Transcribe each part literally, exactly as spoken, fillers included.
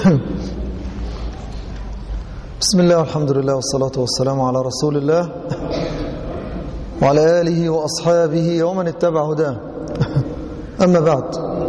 بسم الله والحمد لله والصلاة والسلام على رسول الله وعلى آله وأصحابه ومن اتبع هداه. أما بعد،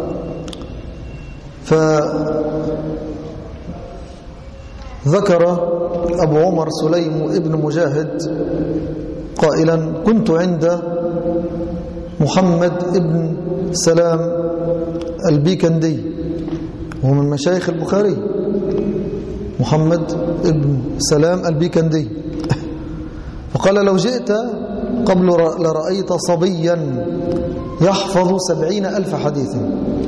فذكر أبو عمر سليم ابن مجاهد قائلا: كنت عند محمد ابن سلام البيكندي، وهو من مشايخ البخاري، محمد ابن سلام البيكندي، فقال: لو جئت قبل لرأيت صبيا يحفظ سبعين ألف حديث،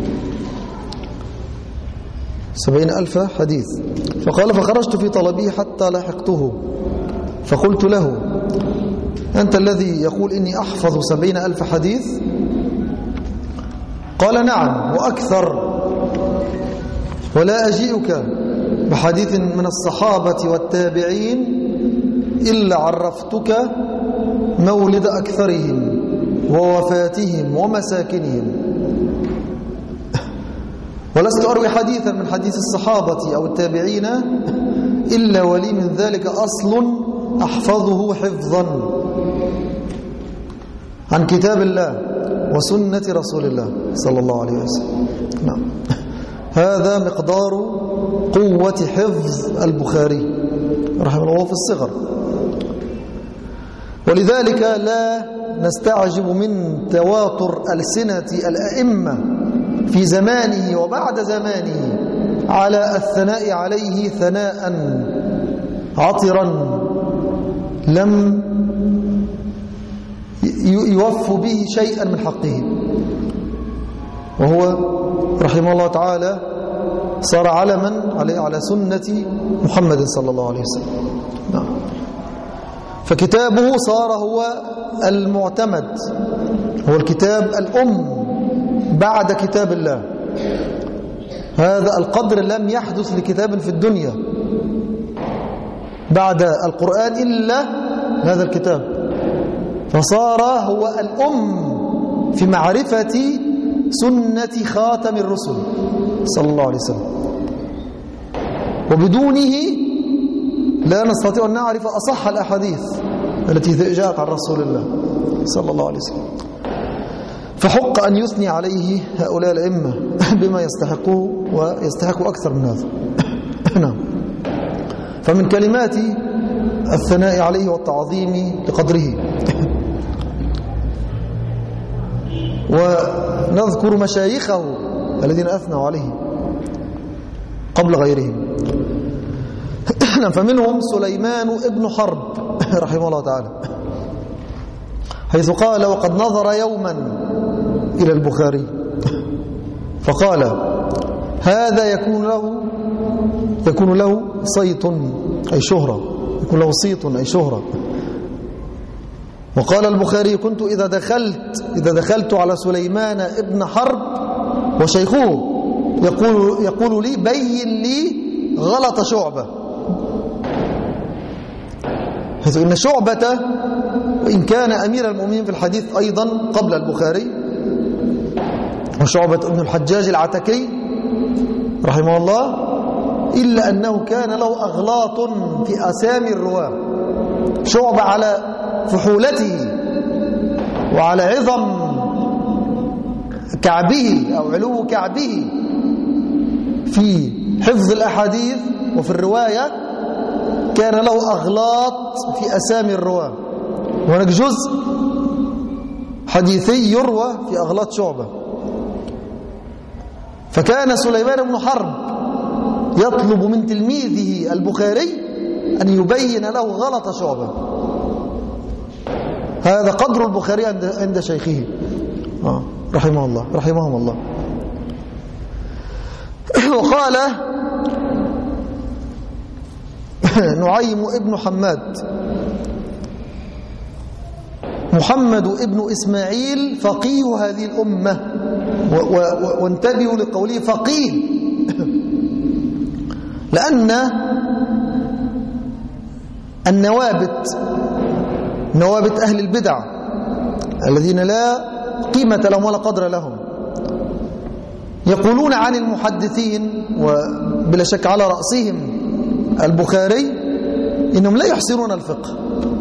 سبعين ألف حديث. فقال: فخرجت في طلبه حتى لحقته، فقلت له: أنت الذي يقول إني أحفظ سبعين ألف حديث؟ قال: نعم وأكثر، ولا أجيئك بحديث من الصحابة والتابعين إلا عرفتك مولد أكثرهم ووفاتهم ومساكنهم، ولست أروي حديثا من حديث الصحابة أو التابعين إلا ولي من ذلك أصل أحفظه حفظا عن كتاب الله وسنة رسول الله صلى الله عليه وسلم. نعم. هذا مقدار قوة حفظ البخاري رحمه الله في الصغر، ولذلك لا نستعجب من تواتر ألسنة الأئمة في زمانه وبعد زمانه على الثناء عليه ثناء عطرا لم يوف به شيئا من حقه، وهو رحمه الله تعالى صار علما على سنة محمد صلى الله عليه وسلم. نعم. فكتابه صار هو المعتمد، هو الكتاب الأم بعد كتاب الله. هذا القدر لم يحدث لكتاب في الدنيا بعد القرآن إلا هذا الكتاب، فصار هو الأم في معرفة سنة خاتم الرسل صلى الله عليه وسلم، وبدونه لا نستطيع أن نعرف أصح الأحاديث التي جاءت عن رسول الله صلى الله عليه وسلم. فحق أن يثني عليه هؤلاء الأئمة بما يستحقوه ويستحقوا أكثر من هذا. نعم. فمن كلمات الثناء عليه والتعظيم لقدره. ونذكر مشايخه الذين أثنوا عليه قبل غيرهم. فمنهم سليمان ابن حرب رحمه الله تعالى، حيث قال: وقد نظر يوما إلى البخاري فقال: هذا يكون له يكون له صيت أي شهرة، يكون له صيت أي شهرة. وقال البخاري: كنت إذا دخلت إذا دخلت على سليمان ابن حرب وشيخه يقول يقول لي: بين لي غلط شعبة. حيث إن شعبة وإن كان أمير المؤمنين في الحديث أيضا قبل البخاري، وشعبة ابن الحجاج العتكي رحمه الله، إلا أنه كان له أغلاط في أسامي الرواة. شعبة على فحولته وعلى عظم كعبه أو علو كعبه في حفظ الأحاديث وفي الرواية، كان له أغلاط في أسامي الرواة. وهناك جزء حديثي يروى في أغلاط شعبة. فكان سليمان بن حرب يطلب من تلميذه البخاري أن يبين له غلط شعبة. هذا قدر البخاري عند عند شيخه آه. رحمه الله رحمهم الله. وقال نعيم ابن حماد: محمد ابن إسماعيل فقيه هذه الأمة. وانتبهوا لقوله فقيه، لأن النوابت نوابت أهل البدع الذين لا قيمة لهم ولا قدر لهم يقولون عن المحدثين وبلا شك على رأسهم البخاري إنهم لا يحسنون الفقه،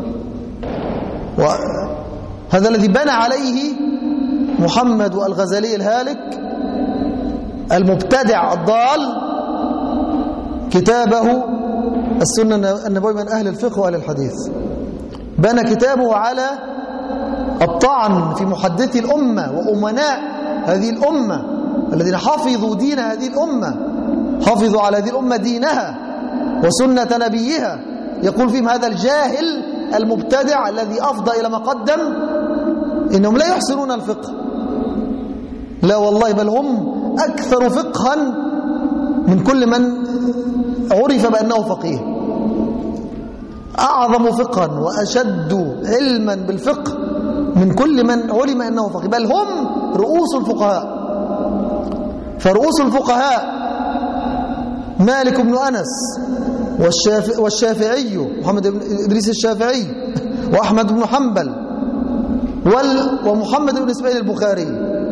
وهذا الذي بنى عليه محمد الغزالي الهالك المبتدع الضال كتابه السنة النبوية من أهل الفقه وأهل الحديث. بنى كتابه على الطعن في محدثي الأمة وأمناء هذه الأمة الذين حفظوا دين هذه الأمة، حفظوا على هذه الأمة دينها وسنة نبيها. يقول فيهم هذا الجاهل المبتدع الذي أفضى إلى ما قدم إنهم لا يحسنون الفقه. لا والله، بل هم أكثر فقها من كل من عرف بأنه فقيه، أعظم فقها وأشد علما بالفقه من كل من علم أنه فقيه، بل هم رؤوس الفقهاء. فرؤوس الفقهاء مالك بن أنس والشافعي, والشافعي محمد بن إدريس الشافعي وأحمد بن حنبل ومحمد بن إسماعيل البخاري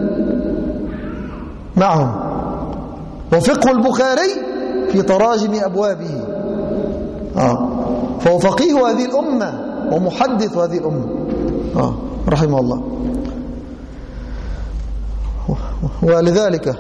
معهم. وفقه البخاري في تراجم أبوابه، آه. فهو فقيه هذه الأمة ومحدث هذه الأمة، آه. رحمه الله. ولذلك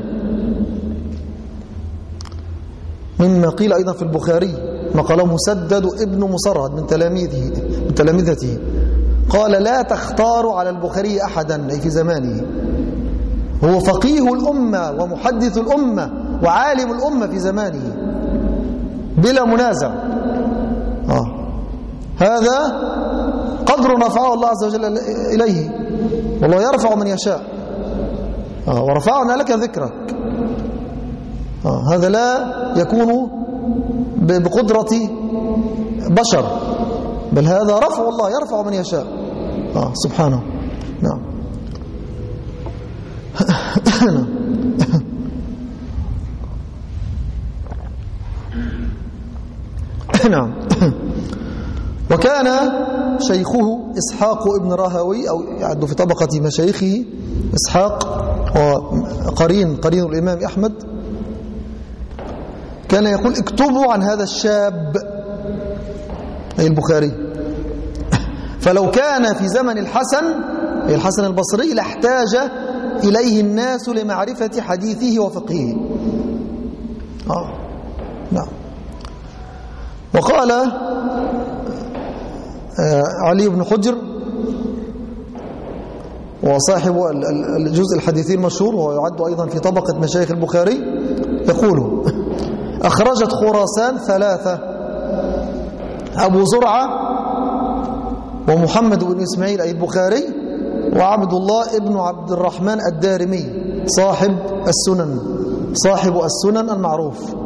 مما قيل أيضا في البخاري ما قاله مسدد ابن مصرد من تلاميذه من تلامذته، قال لا تختاروا على البخاري أحدا، أي في زمانه، هو فقيه الأمة ومحدث الأمة وعالم الأمة في زمانه بلا منازع. آه. هذا قدر رفعه الله عز وجل إليه، والله يرفع من يشاء. آه. ورفعنا لك ذكرك. آه. هذا لا يكون بقدرة بشر، بل هذا رفع الله، يرفع من يشاء. آه. سبحانه. نعم. نعم. وكان شيخه إسحاق ابن راهوي، أو يعد في طبقة مشايخه إسحاق، وقرين قرين الإمام أحمد، كان يقول اكتبوا عن هذا الشاب أي البخاري، فلو كان في زمن الحسن أي الحسن البصري لاحتاج إليه الناس لمعرفة حديثه وفقهه. آه. نعم. وقال علي بن حجر وصاحب الجزء الحديثي المشهور، وهو يعد أيضا في طبقة مشايخ البخاري، يقول أخرجت خراسان ثلاثة: أبو زرعة ومحمد بن إسماعيل أي البخاري وعبد الله ابن عبد الرحمن الدارمي صاحب السنن صاحب السنن المعروف.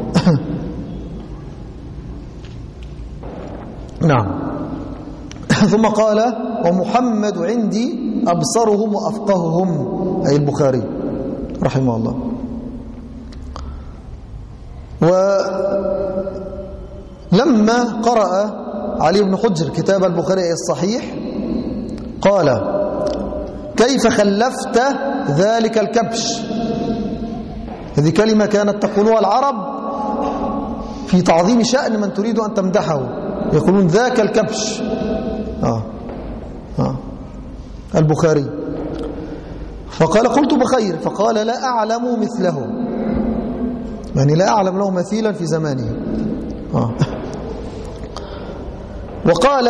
نعم. ثم قال ومحمد عندي أبصرهم وأفقههم أي البخاري رحمه الله. ولما قرأ علي بن حجر كتاب البخاري الصحيح قال كيف خلفت ذلك الكبش. هذه كلمة كانت تقولها العرب في تعظيم شأن من تريد أن تمدحه، يقولون ذاك الكبش. آه. آه. البخاري. فقال قلت بخير، فقال لا أعلم مثله، يعني لا أعلم له مثيلا في زمانه. آه. وقال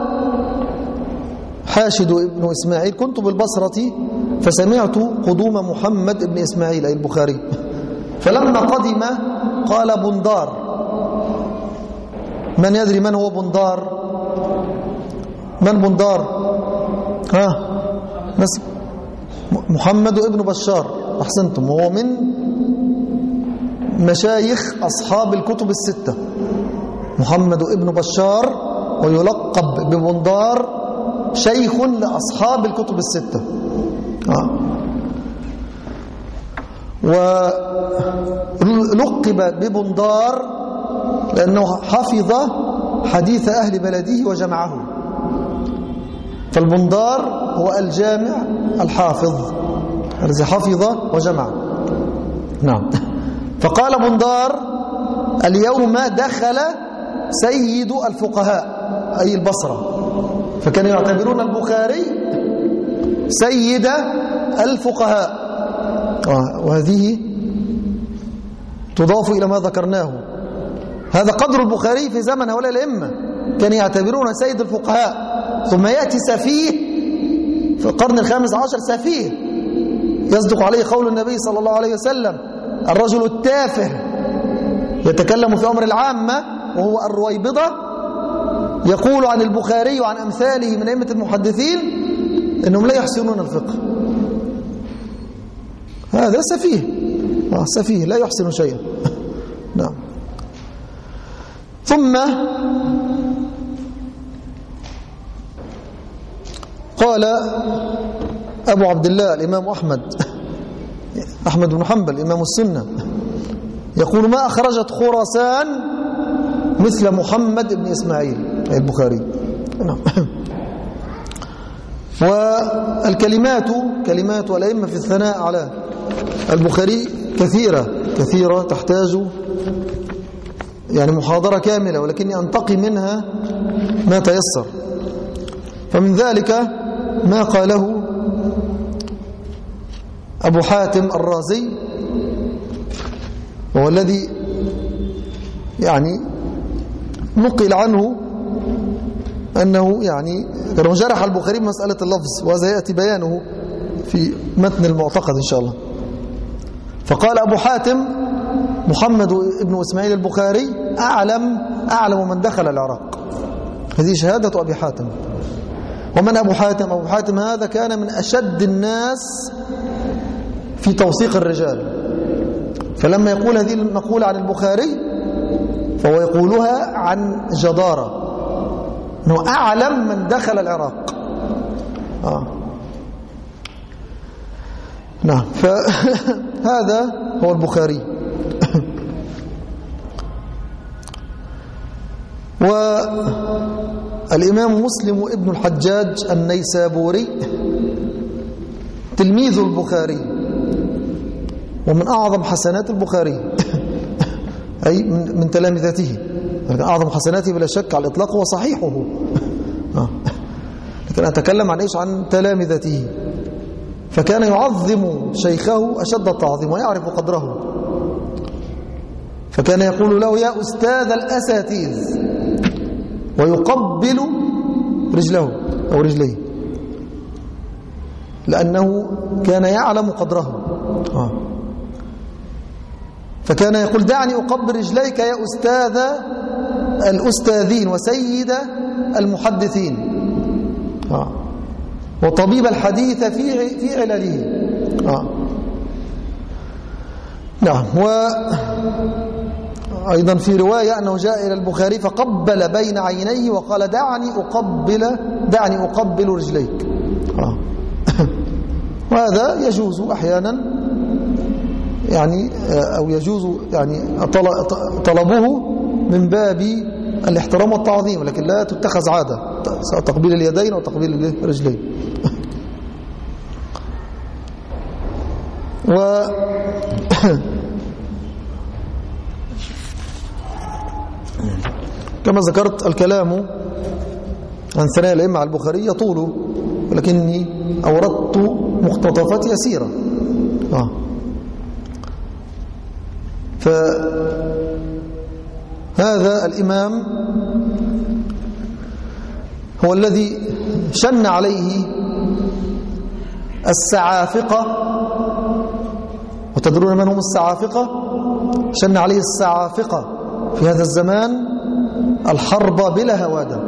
حاشد ابن إسماعيل كنت بالبصرة فسمعت قدوم محمد ابن إسماعيل أي البخاري، فلما قدم قال بندار. من يدري من هو بندار؟ من بندار؟ ها نسب محمد ابن بشار. أحسنتم، وهو من مشايخ أصحاب الكتب الستة. محمد ابن بشار ويلقب ببندار، شيخ لأصحاب الكتب الستة. آه. ولقب ببندار لأنه حفظ حديث أهل بلده وجمعه. فالبندار هو الجامع الحافظ الذي حفظ وجمع. نعم. فقال بندار: اليوم دخل سيد الفقهاء، أي البصرة، فكانوا يعتبرون البخاري سيد الفقهاء. وهذه تضاف إلى ما ذكرناه. هذا قدر البخاري في زمن هؤلاء الأئمة، كان يعتبرون سيد الفقهاء. ثم يأتي سفيه في القرن الخامس عشر، سفيه يصدق عليه قول النبي صلى الله عليه وسلم: الرجل التافه يتكلم في أمر العامة وهو الرويبضة، يقول عن البخاري وعن أمثاله من أئمة المحدثين إنهم لا يحسنون الفقه. هذا سفيه، آه سفيه لا يحسن شيئا. نعم. ثم قال أبو عبد الله الإمام أحمد أحمد بن حنبل إمام السنة، يقول: ما أخرجت خراسان مثل محمد بن إسماعيل أي البخاري. نعم. والكلمات كلمات الأئمة في الثناء على البخاري كثيرة كثيرة تحتاج يعني محاضرة كاملة، ولكني أنتقي منها ما تيسر. فمن ذلك ما قاله أبو حاتم الرازي، وهو الذي يعني نقل عنه أنه يعني كان جرح البخاري بمسألة اللفظ، وهذا يأتي بيانه في متن المعتقد إن شاء الله. فقال أبو حاتم: محمد بن إسماعيل البخاري أعلم أعلم من دخل العراق. هذه شهادة أبي حاتم. ومن أبو حاتم؟ أبو حاتم هذا كان من أشد الناس في توثيق الرجال، فلما يقول هذه المقولة عن البخاري فهو يقولها عن جدارة، أنه أعلم من دخل العراق. آه. نعم. فهذا هو البخاري. والإمام مسلم ابن الحجاج النيسابوري تلميذ البخاري، ومن أعظم حسنات البخاري أي من تلامذته. أعظم حسناته بلا شك على الإطلاق هو صحيحه، لكن أتكلم عن إيش؟ عن تلامذته. فكان يعظم شيخه أشد التعظيم ويعرف قدره، فكان يقول له: يا أستاذ الأساتذ، ويقبل رجله أو رجليه، لأنه كان يعلم قدره. آه. فكان يقول: دعني أقبل رجليك يا أستاذ الأستاذين وسيد المحدثين، آه. وطبيب الحديث في في علله. آه. نعم. وأيضا في رواية أنه جاء إلى البخاري فقبل بين عينيه وقال: دعني أقبل دعني أقبل رجليك. آه. وهذا يجوز أحيانا يعني، أو يجوز يعني طلبه من باب الاحترام والتعظيم، لكن لا تتخذ عادة، سواء تقبيل اليدين أو تقبيل الرجلين. و كما ذكرت الكلام عن ثناء الأئمة على البخاري يطول، ولكني أوردت مقتطفات يسيرة. آه. فهذا الإمام هو الذي شن عليه السعافقة، وتدرون من هم السعافقة؟ شن عليه السعافقة في هذا الزمان الحرب بلا هوادة،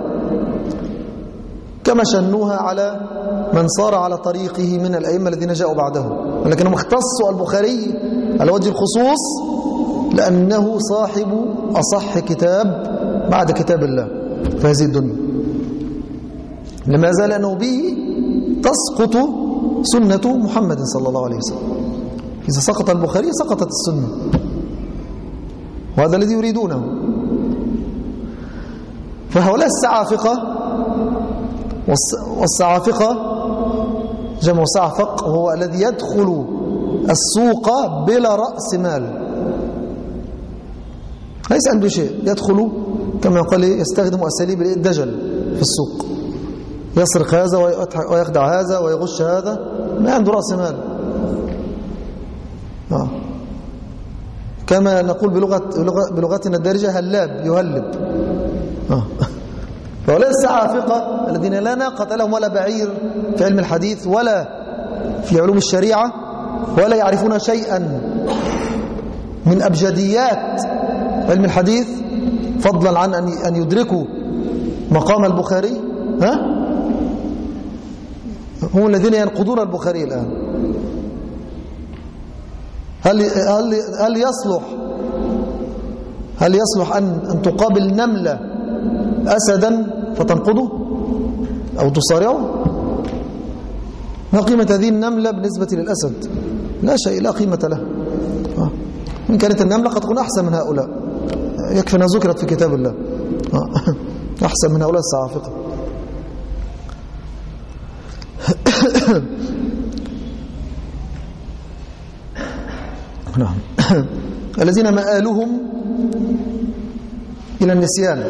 كما شنوها على من صار على طريقه من الأئمة الذين جاءوا بعده، ولكنهم اختصوا البخاري على وجه الخصوص لأنه صاحب أصح كتاب بعد كتاب الله في هذه الدنيا. لماذا؟ لأنه به تسقط سنة محمد صلى الله عليه وسلم. إذا سقط البخاري سقطت السنة، وهذا الذي يريدونه. فهؤلاء السعافقة، والسعافقة جمع سعفق، وهو الذي يدخل السوق بلا رأس مال، ليس عنده شيء، يدخل كما قال يستخدم أساليب الدجل في السوق، يسرق هذا ويخدع هذا ويغش هذا، ما عنده رأس مال. آه. كما نقول بلغة بلغتنا الدارجة هلاب، يهلب. آه. فهؤلاء السعافقة الذين لا ناقة لهم ولا بعير في علم الحديث ولا في علوم الشريعة ولا يعرفون شيئا من أبجديات علم الحديث فضلا عن أن يدركوا مقام البخاري، ها؟ هم الذين ينقضون البخاري الآن. هل هل هل يصلح هل يصلح أن أن تقابل نملة أسدا فتنقضه أو تصارعه؟ ما قيمة هذه النملة بالنسبة للأسد؟ لا شيء، لا قيمة له. إن كانت النملة قد تكون أحسن من هؤلاء، يكفي أنها ذكرت في كتاب الله، أحسن من هؤلاء السعافقة. نعم. الذين مآلهم إلى النسيان،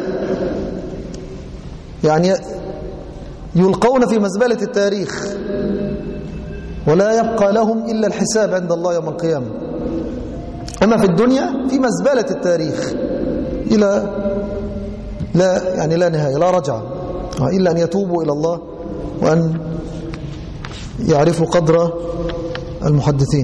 يعني يلقون في مزبلة التاريخ ولا يبقى لهم إلا الحساب عند الله يوم القيامة. أما في الدنيا في مزبلة التاريخ إلى لا يعني لا نهاية، لا رجعة إلا أن يتوبوا إلى الله وأن يعرفوا قدر المحدثين.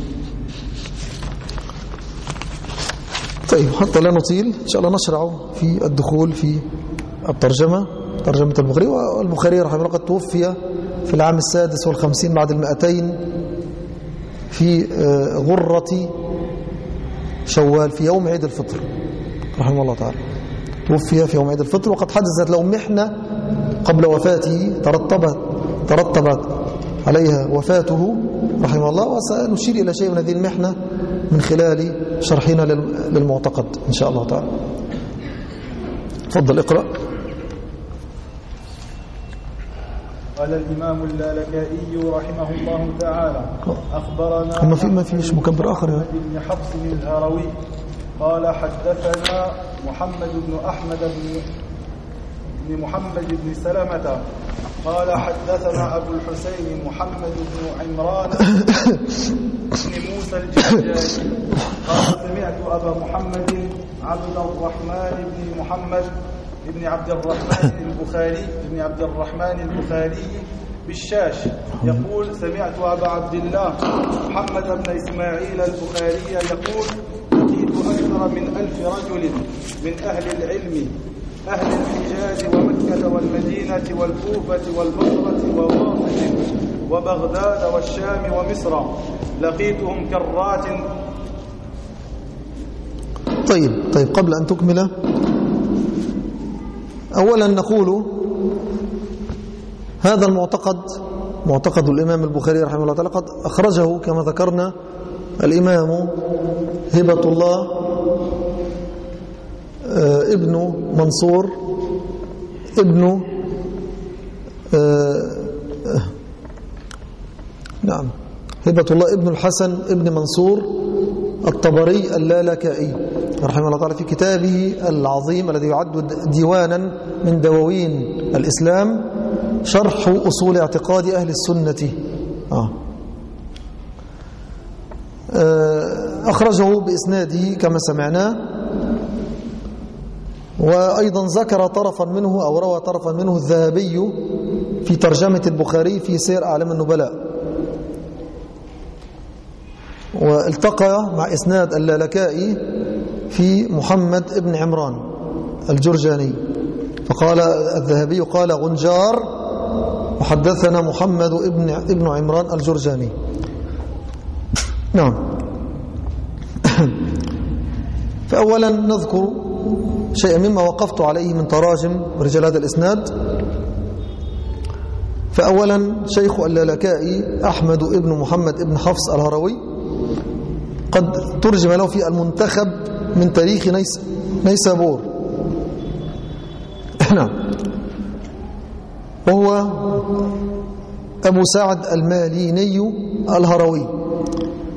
طيب حتى لا نطيل إن شاء الله نشرع في الدخول في الترجمة، ترجمة البخاري. والبخاري رحمه الله قد توفي في العام السادس والخمسين بعد المئتين في غرة شوال في يوم عيد الفطر رحمه الله تعالى، توفي في يوم عيد الفطر. وقد حدثت له محنة قبل وفاته ترتبت ترتبت عليها وفاته رحمه الله، وسنشير إلى شيء من هذه المحنة من خلال شرحنا للمعتقد إن شاء الله تعالى. تفضل اقرأ. قال الإمام اللالكائي رحمه الله تعالى: أخبرنا ما في ما فيش مكبر آخر يا ابن حفص الهروي قال حدثنا محمد بن أحمد بن محمد بن سلمة قال حدثنا أبو الحسين محمد بن عمران بن موسى الجرجاني قال سمعت أبا محمد عبد الرحمن بن محمد ابن عبد الرحمن البخاري ابن عبد الرحمن البخاري بالشاش يقول: سمعت أبا عبد الله محمد بن إسماعيل البخاري يقول: لقيت أكثر من ألف رجل من أهل العلم أهل الحجاز ومكة والمدينة والكوفة والبصرة وواسط وبغداد والشام ومصر، لقيتهم كرات. طيب طيب قبل أن تكمل، أولا نقول هذا المعتقد معتقد الإمام البخاري رحمه الله تعالى قد أخرجه كما ذكرنا الإمام هبة الله ابن منصور ابن نعم هبة الله ابن الحسن ابن منصور الطبري اللالكائي رحمه الله تعالى في كتابه العظيم الذي يعد ديوانا من دواوين الإسلام، شرح أصول اعتقاد أهل السنة. آه. أخرجه بإسناده كما سمعنا، وأيضا ذكر طرفا منه أو روى طرفا منه الذهبي في ترجمة البخاري في سير أعلام النبلاء. والتقى مع إسناد اللالكائي في محمد ابن عمران الجرجاني، فقال الذهبي قال غنجار وحدثنا محمد ابن ابن عمران الجرجاني. نعم. فأولا نذكر شيئا مما وقفت عليه من تراجم رجال هذا الإسناد. فأولا شيخ اللالكائي أحمد ابن محمد ابن حفص الهروي قد ترجم له في المنتخب من تاريخ نيس نيسابور. نعم. وهو أبو سعد الماليني الهروي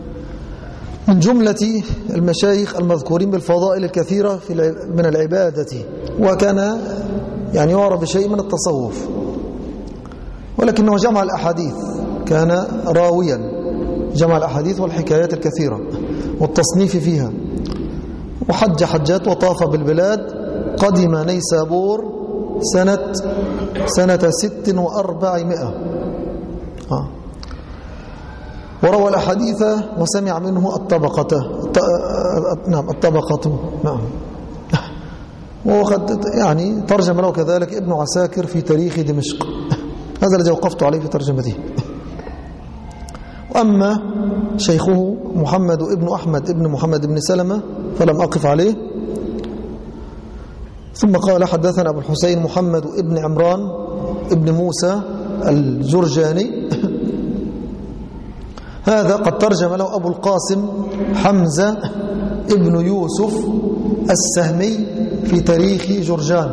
من جملة المشايخ المذكورين بالفضائل الكثيرة في من العبادة، وكان يعني يعرف بشيء من التصوف، ولكنه جمع الأحاديث، كان راويا جمع الأحاديث والحكايات الكثيرة والتصنيف فيها، وحج حجات وطاف بالبلاد. قدم نيسابور سنة سنة ست وأربعمائة آه. وروى الأحاديث وسمع منه الطبقة نعم الطبقة نعم وقد يعني ترجم له كذلك ابن عساكر في تاريخ دمشق، هذا الذي وقفت عليه في ترجمته. وأما شيخه محمد ابن أحمد ابن محمد بن سلمة فلم أقف عليه. ثم قال حدثنا أبو الحسين محمد ابن عمران ابن موسى الجرجاني، هذا قد ترجم له أبو القاسم حمزة ابن يوسف السهمي في تاريخ جرجان،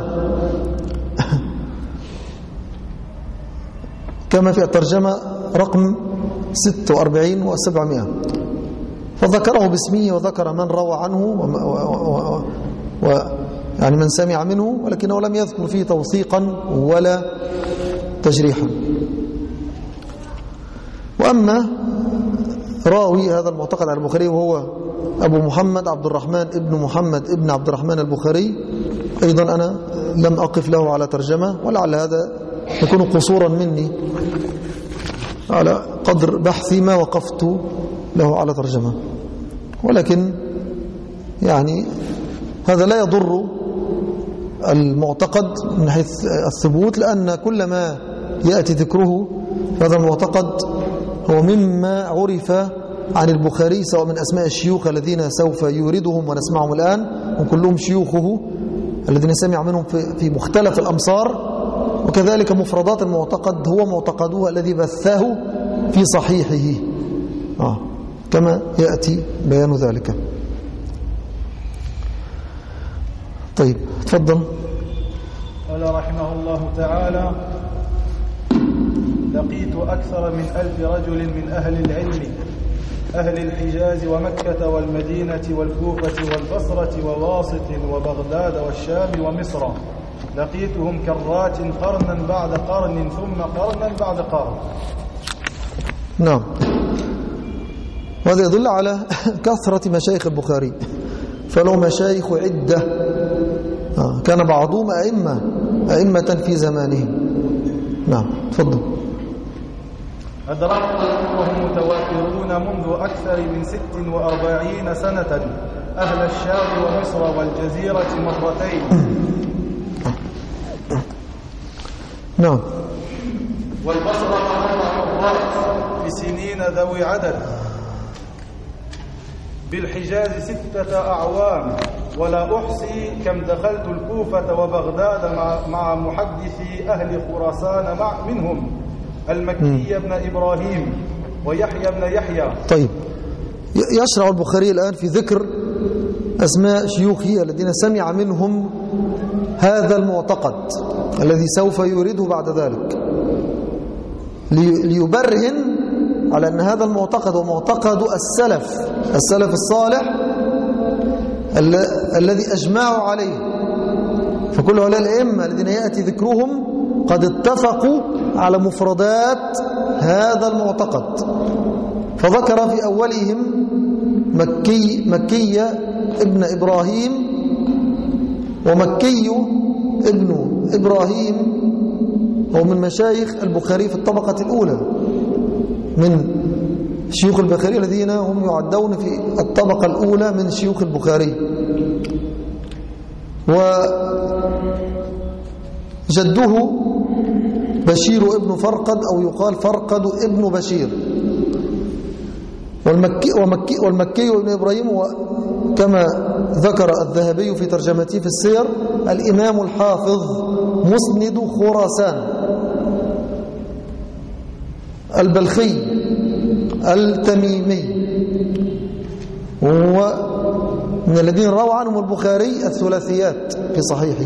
كما في الترجمة رقم ستة وأربعين وسبعمائة، فذكره باسمه وذكر من روى عنه و, و... و... و... يعني من سمع منه، ولكنه لم يذكر فيه توثيقا ولا تجريحا. وأما راوي هذا المعتقد على البخاري وهو أبو محمد عبد الرحمن ابن محمد ابن عبد الرحمن البخاري، أيضا أنا لم أقف له على ترجمة، ولعل هذا يكون قصورا مني على قدر بحثي ما وقفت له على ترجمة، ولكن يعني هذا لا يضر المعتقد من حيث الثبوت، لأن كل ما يأتي ذكره هذا المعتقد هو مما عرف عن البخاري، سواء من أسماء الشيوخ الذين سوف يوردهم ونسمعهم الآن، وكلهم شيوخه الذين سمع منهم في مختلف الأمصار، وكذلك مفردات المعتقد هو معتقده الذي بثه في صحيحه آه. كما يأتي بيان ذلك. طيب تفضل. قال رحمه الله تعالى: لقيت أكثر من ألف رجل من أهل العلم، أهل الحجاز ومكة والمدينة والكوفة والبصرة وواسط وبغداد والشام ومصر، لقيتهم كرات قرنا بعد قرن ثم قرنا بعد قرن. نعم، وهذا يدل على كثرة مشايخ البخاري، فله مشايخ عدة، آه. كان بعضهم أئمة أئمة في زمانهم. نعم تفضل. أدركتهم وهم متوافرون منذ أكثر من ست وأربعين سنة أهل الشام ومصر والجزيرة مرتين. نعم. والبصرة أربع مرات في سنين ذوي عدد. بالحجاز ستة أعوام، ولا أحصي كم دخلت الكوفة وبغداد مع, مع محدثي أهل خراسان مع منهم المكي بن إبراهيم ويحيى بن يحيى. طيب، يشرع البخاري الآن في ذكر أسماء شيوخه الذين سمع منهم هذا المعتقد الذي سوف يريده بعد ذلك، ليبرهن على أن هذا المعتقد هو معتقد السلف السلف الصالح الذي أجمعوا عليه. فكل هؤلاء الأئمة الذين يأتي ذكرهم قد اتفقوا على مفردات هذا المعتقد، فذكر في أولهم مكي مكي ابن إبراهيم، ومكي ابن إبراهيم هو من مشايخ البخاري في الطبقة الأولى، من شيوخ البخاري الذين هم يعدون في الطبقة الأولى من شيوخ البخاري. وجده بشير ابن فرقد، أو يقال فرقد ابن بشير. والمكي, ومكي والمكي ابن إبراهيم، كما ذكر الذهبي في ترجمته في السير، الإمام الحافظ مسند خراسان البلخي التميمي، ومن الذين روى عنهم البخاري الثلاثيات في صحيحه.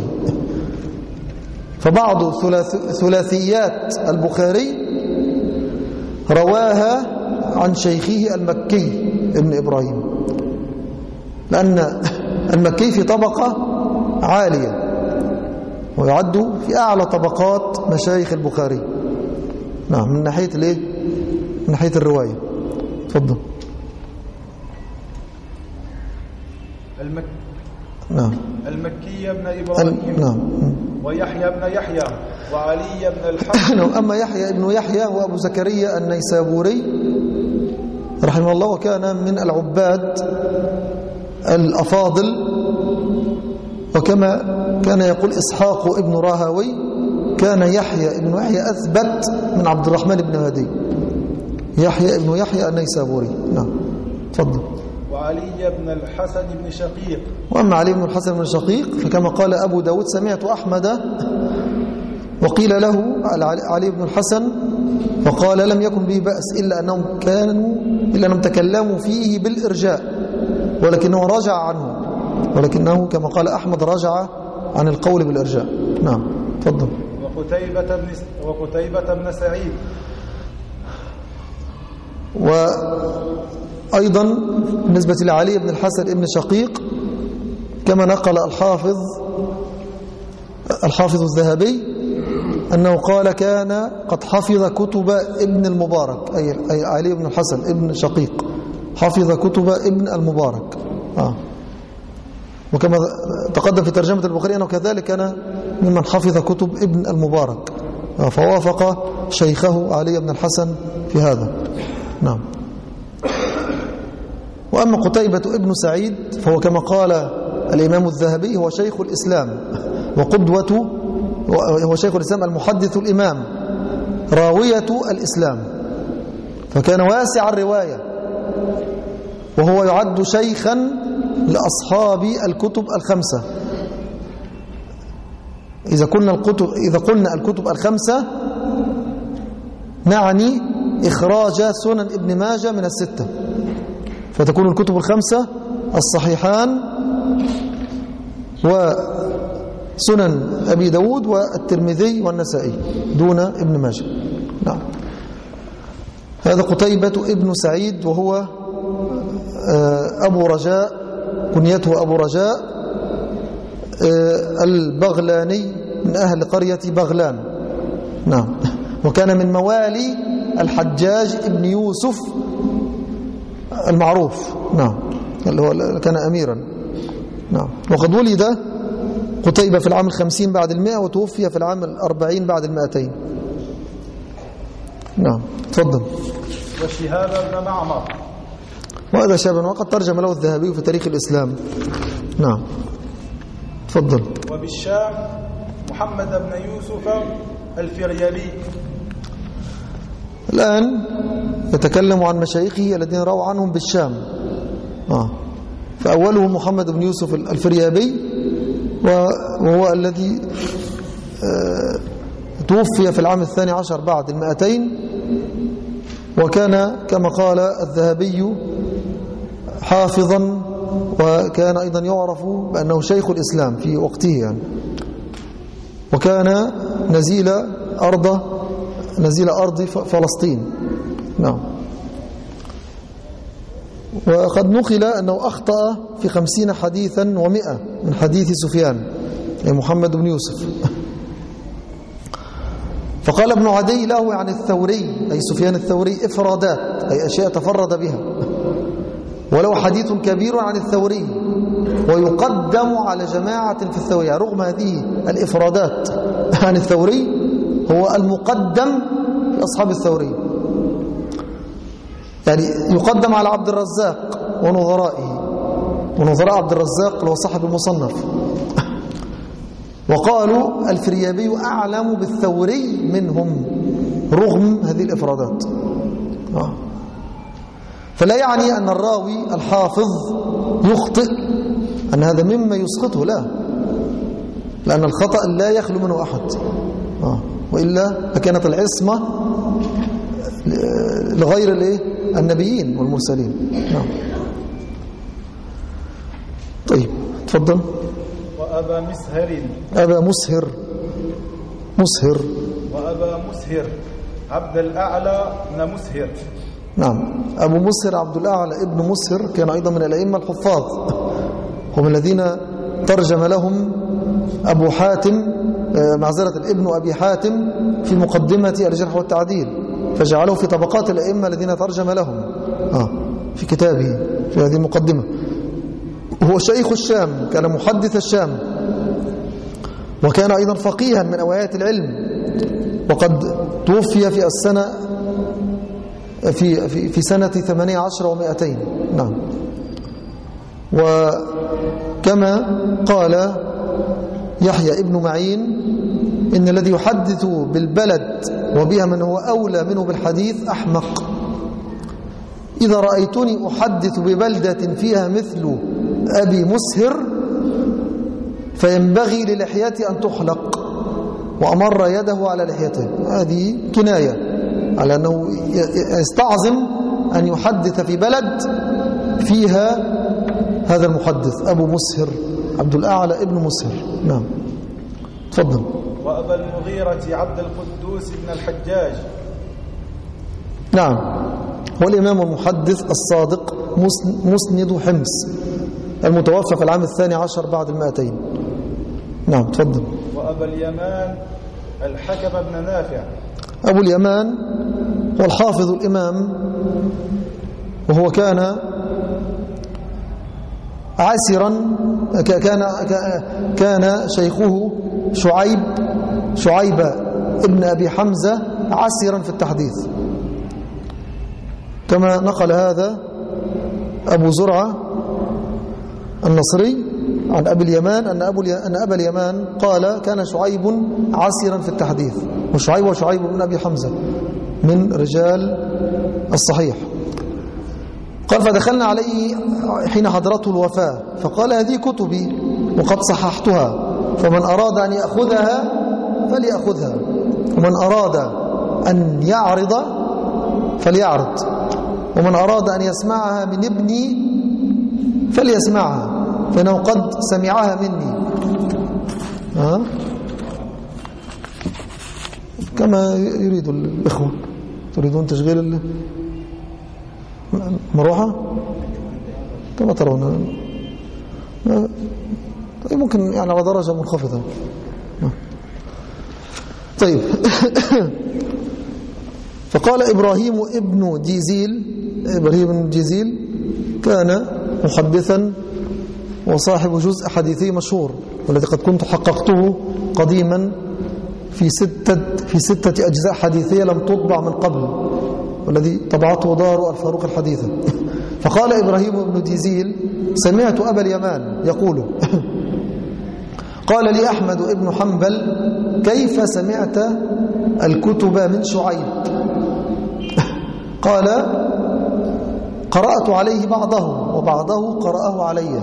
فبعض ثلاثيات البخاري رواها عن شيخه المكي ابن إبراهيم. لأن المكي في طبقة عالية ويعد في أعلى طبقات مشايخ البخاري. نعم، من ناحية الايه؟ من ناحية الرواية. تفضل. المك... نعم. المكي بن إبراهيم. نعم. ويحيى بن يحيى وعلي بن الحسن. أما يحيى ابن يحيى وأبو زكريا النيسابوري رحمه الله، وكان من العباد الأفاضل، وكما كان يقول إسحاق ابن راهوي كان يحيى ابن يحيى أثبت من عبد الرحمن بن هدي. يحيى ابن يحيى النيسابوري. نعم. تفضل. وعلي بن الحسن بن شقيق. وأما علي بن الحسن بن شقيق فكما قال أبو داود سمعت أحمد وقيل له علي بن الحسن فقال لم يكن به بأس إلا أنهم كانوا إلا أنهم تكلموا فيه بالإرجاء، ولكنه رجع عنه، ولكنه كما قال أحمد رجع عن القول بالإرجاء. نعم. تفضل. وقتيبة بن وقتيبة بن سعيد. وأيضا بالنسبة لعلي بن الحسن بن شقيق كما نقل الحافظ الحافظ الذهبي أنه قال كان قد حفظ كتب ابن المبارك، أي علي بن الحسن ابن شقيق حفظ كتب ابن المبارك. آه. وكما تقدم في ترجمة البخاري أنه كذلك كان ممن حفظ كتب ابن المبارك، آه. فوافق شيخه علي بن الحسن في هذا. نعم. وأما قتيبة ابن سعيد فهو كما قال الإمام الذهبي هو شيخ الإسلام وقدوة، هو شيخ الإسلام المحدث الإمام راوية الإسلام، فكان واسع الرواية، وهو يعد شيخا لأصحاب الكتب الخمسة. إذا قلنا الكتب إذا قلنا الكتب الخمسة نعني إخراج سنن ابن ماجه من الستة، فتكون الكتب الخمسة الصحيحان وسنن أبي داود والترمذي والنسائي دون ابن ماجه. نعم. هذا قتيبة ابن سعيد وهو أبو رجاء، كنيته أبو رجاء البغلاني من أهل قرية بغلان. نعم. وكان من موالي الحجاج ابن يوسف المعروف. نعم. اللي هو كان أميرا. نعم. وقد ولد قتيبة في العام الخمسين بعد المئة وتوفي في العام الأربعين بعد المائتين. نعم. تفضل. وشهاب بن معمر. وهذا شاب وقد ترجم له الذهبي في تاريخ الإسلام. نعم. تفضل. وبالشام محمد بن يوسف الفريابي. الآن يتكلم عن مشايخه الذين رووا عنهم بالشام. آه. فأوله محمد بن يوسف الفريابي، وهو الذي آه توفي في العام الثاني عشر بعد المائتين، وكان كما قال الذهبي حافظا، وكان أيضا يعرف بأنه شيخ الإسلام في وقته يعني. وكان نزيل أرض نزيل أرض فلسطين. نعم. وقد نقل أنه أخطأ في خمسين حديثا ومئة من حديث سفيان أي محمد بن يوسف. فقال ابن عدي له عن الثوري أي سفيان الثوري إفرادات أي أشياء تفرد بها، ولو حديث كبير عن الثوري ويقدم على جماعة في الثوري، رغم هذه الإفرادات عن الثوري هو المقدم في أصحاب الثوري، يعني يقدم على عبد الرزاق ونظرائه، ونظراء عبد الرزاق اللي هو صاحب المصنف. وقالوا الفريابي أعلم بالثوري منهم رغم هذه الإفرادات. آه. فلا يعني أن الراوي الحافظ يخطئ، أن هذا مما يسقطه، لا، لأن الخطأ لا يخلو منه أحد. آه. وإلا فكانت العصمة لغير الايه النبيين والمرسلين. نعم. طيب تفضل. وأبا مسهر. أبا مسهر مسهر وأبا مسهر عبد الأعلى بن مسهر. نعم. أبو مسهر عبد الأعلى ابن مسهر كان أيضا من الأئمة الحفاظ، هم الذين ترجم لهم أبو حاتم معذرة الابن أبي حاتم في مقدمة الجرح والتعديل، فجعله في طبقات الأئمة الذين ترجم لهم آه في كتابه في هذه المقدمة. هو شيخ الشام، كان محدث الشام، وكان أيضا فقيها من أوعية العلم، وقد توفي في السنة في في في سنة ثمانية عشر ومائتين. نعم. وكما قال يحيى ابن معين إن الذي يحدث بالبلد وبها من هو أولى منه بالحديث أحمق. إذا رأيتني أحدث ببلدة فيها مثل أبي مسهر فينبغي للحيتي أن تحلق، وأمر يده على لحيته. هذه كناية على أنه يستعظم أن يحدث في بلد فيها هذا المحدث أبو مسهر عبد الأعلى ابن مسهر. نعم تفضل. وأبا المغيرة عبد القدوس بن الحجاج. نعم، هو الإمام المحدث الصادق مسند حمص المتوفى في العام الثاني عشر بعد المائتين. نعم تفضل. وأبا اليمان الحكم بن نافع. أبو اليمان هو الحافظ الإمام، وهو كان عسرا، كان كان شيخه شعيب شعيب ابن أبي حمزة عسرا في التحديث، كما نقل هذا أبو زرعة النصري عن أبي اليمان أن, أبو أن أبا اليمان قال كان شعيب عسرا في التحديث، وشعيب وشعيب بن أبي حمزة من رجال الصحيح. قال فدخلنا عليه حين حضرته الوفاة فقال هذه كتبي وقد صححتها، فمن أراد أن يأخذها فليأخذها، ومن أراد أن يعرض فليعرض، ومن أراد أن يسمعها من ابني فليسمعها فإنه قد سمعها مني. ها؟ كما يريد الإخوة. تريدون تشغيل المروحة كما ترون، ممكن يعني على درجة منخفضة. طيب. فقال إبراهيم ابن جيزيل، إبراهيم بن جيزيل كان محدثا وصاحب جزء حديثي مشهور، والذي قد كنت حققته قديما في ستة في ستة أجزاء حديثية لم تطبع من قبل، والذي طبعته دار الفاروق الحديثة. فقال إبراهيم بن جيزيل سمعت أبا اليمان يقول قال لي أحمد ابن حنبل كيف سمعت الكتب من شعيب؟ قال قرأت عليه بعضه وبعضه قرأه علي،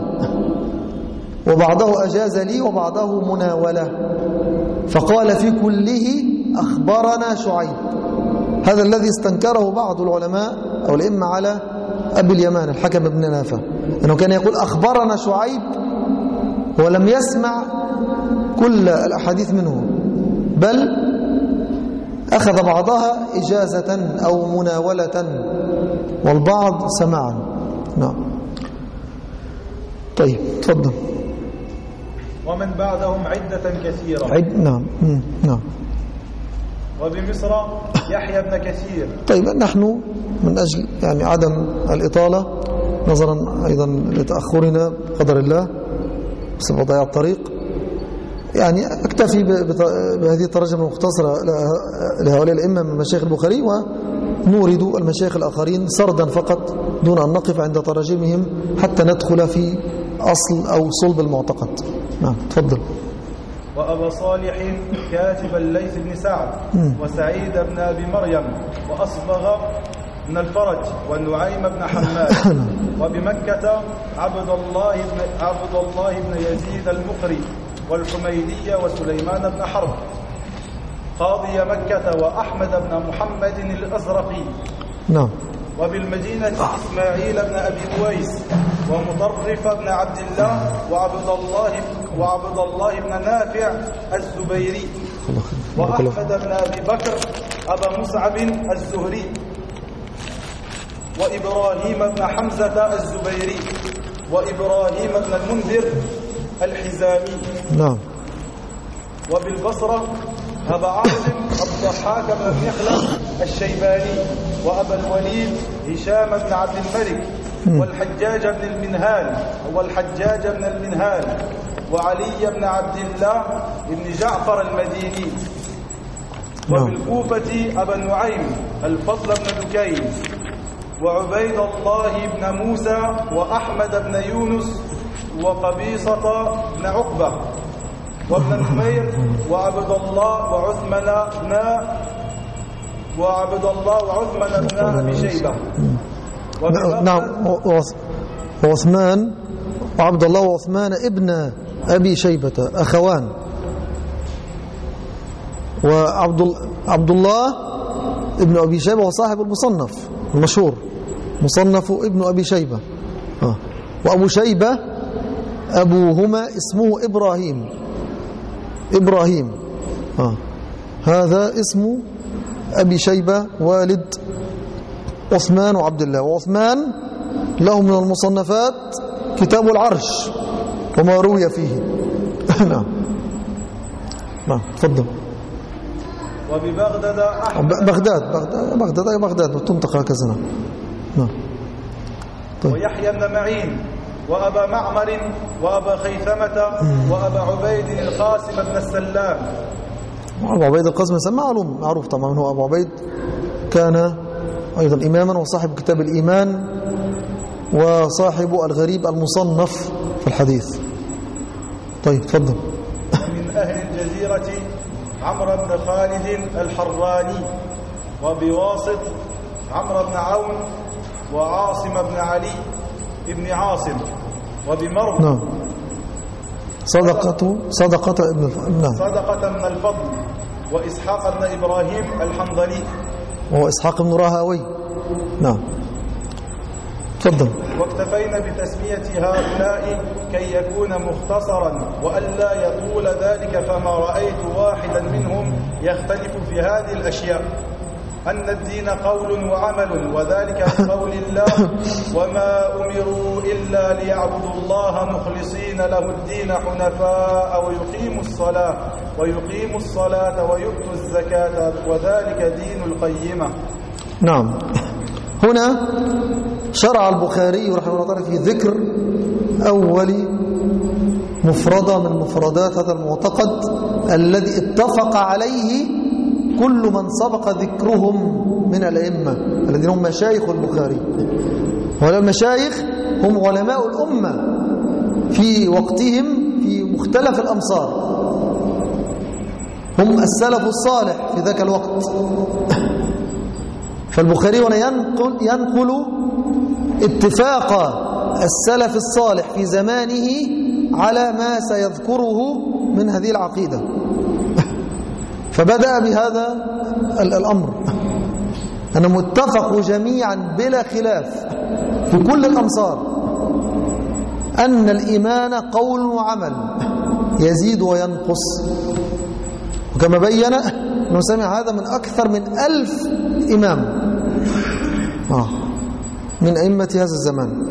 وبعضه أجاز لي وبعضه مناولة، فقال في كله أخبرنا شعيب. هذا الذي استنكره بعض العلماء أو الأئمة على أبي اليمان الحكم بن نافع، أنه كان يقول أخبرنا شعيب ولم يسمع كل الأحاديث منه، بل أخذ بعضها إجازة أو مناولة والبعض سماعا. نعم. طيب تفضل. ومن بعدهم عدة كثيرة. عد... نعم نعم. وبمصر يحيى بن كثير. طيب نحن من أجل يعني عدم الإطالة نظرا أيضا لتأخرنا بقدر الله بسبب ضياع الطريق، يعني أكتفي بهذه الترجمة المختصرة لهؤلاء الأئمة من مشايخ البخاري، ونورد المشايخ الآخرين سردا فقط دون أن نقف عند تراجمهم حتى ندخل في أصل أو صلب المعتقد. نعم تفضل. وأبا صالح كاتب الليث بن سعد وسعيد بن أبي مريم وأصبغ بن الفرج والنعيم بن حماد. وبمكة عبد الله بن عبد الله بن يزيد المقري والحميدية وسليمان بن حرب قاضي مكة وأحمد بن محمد الأزرقي. نعم. وبالمدينة إسماعيل بن أبي أويس ومطرف بن عبد الله وعبد الله وعبد الله بن نافع الزبيري وأحمد بن أبي بكر أبا مصعب الزهري وإبراهيم بن حمزة الزبيري وإبراهيم بن المنذر الحزامي. نعم. وبالبصرة أبا عاصم الضحاك بن المخلص الشيباني، وأبا الوليد هشام بن عبد الملك، والحجاج بن المنهال والحجاج بن المنهال وعلي بن عبد الله بن جعفر المديني. وبالكوفة أبا النعيم الفضل بن دكين، وعبيد الله بن موسى وأحمد بن يونس وقبيصة بن عقبة وابن نمير وعبد الله وعثمان بن وعبد الله وعثمان بن أبي شيبة. نعم. وعثمان وعبد الله وعثمان ابن أبي شيبة أخوان. وعبد عبد الله ابن أبي شيبة وصاحب المصنف المشهور، مصنف ابن أبي شيبة. آه. وأبو شيبة أبوهما اسمه إبراهيم إبراهيم آه. هذا اسم أبي شيبة والد عثمان وعبد الله. وعثمان له من المصنفات كتاب العرش وما روي فيه. نعم. نعم تفضل. وببغداد أحمد بغداد بغداد بغداد أي بغداد تنطق هكذا. نعم. طيب. ويحيى بن معين وأبا معمر وأبا خيثمة وأبا عبيد القاسم بن السلام. أبو عبيد القاسم السلام معلوم معروف طبعا، هو أبو عبيد كان أيضا إماما وصاحب كتاب الإيمان وصاحب الغريب المصنف في الحديث. طيب تفضل. من أهل الجزيرة عمرو بن خالد الحراني، وبواسط عمرو بن عون وعاصم بن علي ابن عاصم، وبمرو نعم صدقة صدقة ابن نعم صدقة من الفضل، وإسحاق بن إبراهيم الحنظلي، وهو إسحاق بن راهوي. نعم تفضل. واكتفينا بتسمية هؤلاء كي يكون مختصرا وألا يطول ذلك، فما رأيت واحدا منهم يختلف في هذه الأشياء، أن الدين قول وعمل، وذلك بقول الله وما أمروا إلا ليعبدوا الله مخلصين له الدين حنفاء ويقيموا الصلاة ويقيموا الصلاة ويؤتوا الزكاة وذلك دين القيمة. نعم. هنا شرع البخاري رحمه الله تعالى في ذكر أول مفردة من مفردات هذا المعتقد الذي اتفق عليه كل من سبق ذكرهم من الأئمة الذين هم مشايخ البخاري. وهؤلاء المشايخ هم علماء الأمة في وقتهم في مختلف الأمصار، هم السلف الصالح في ذاك الوقت. فالبخاري هنا ينقل, ينقل اتفاق السلف الصالح في زمانه على ما سيذكره من هذه العقيدة. فبدأ بهذا الأمر أنهم اتفقوا جميعا بلا خلاف في كل الأمصار أن الإيمان قول وعمل يزيد وينقص. وكما بين أنه سمع هذا من أكثر من ألف إمام آه من أئمة هذا الزمان،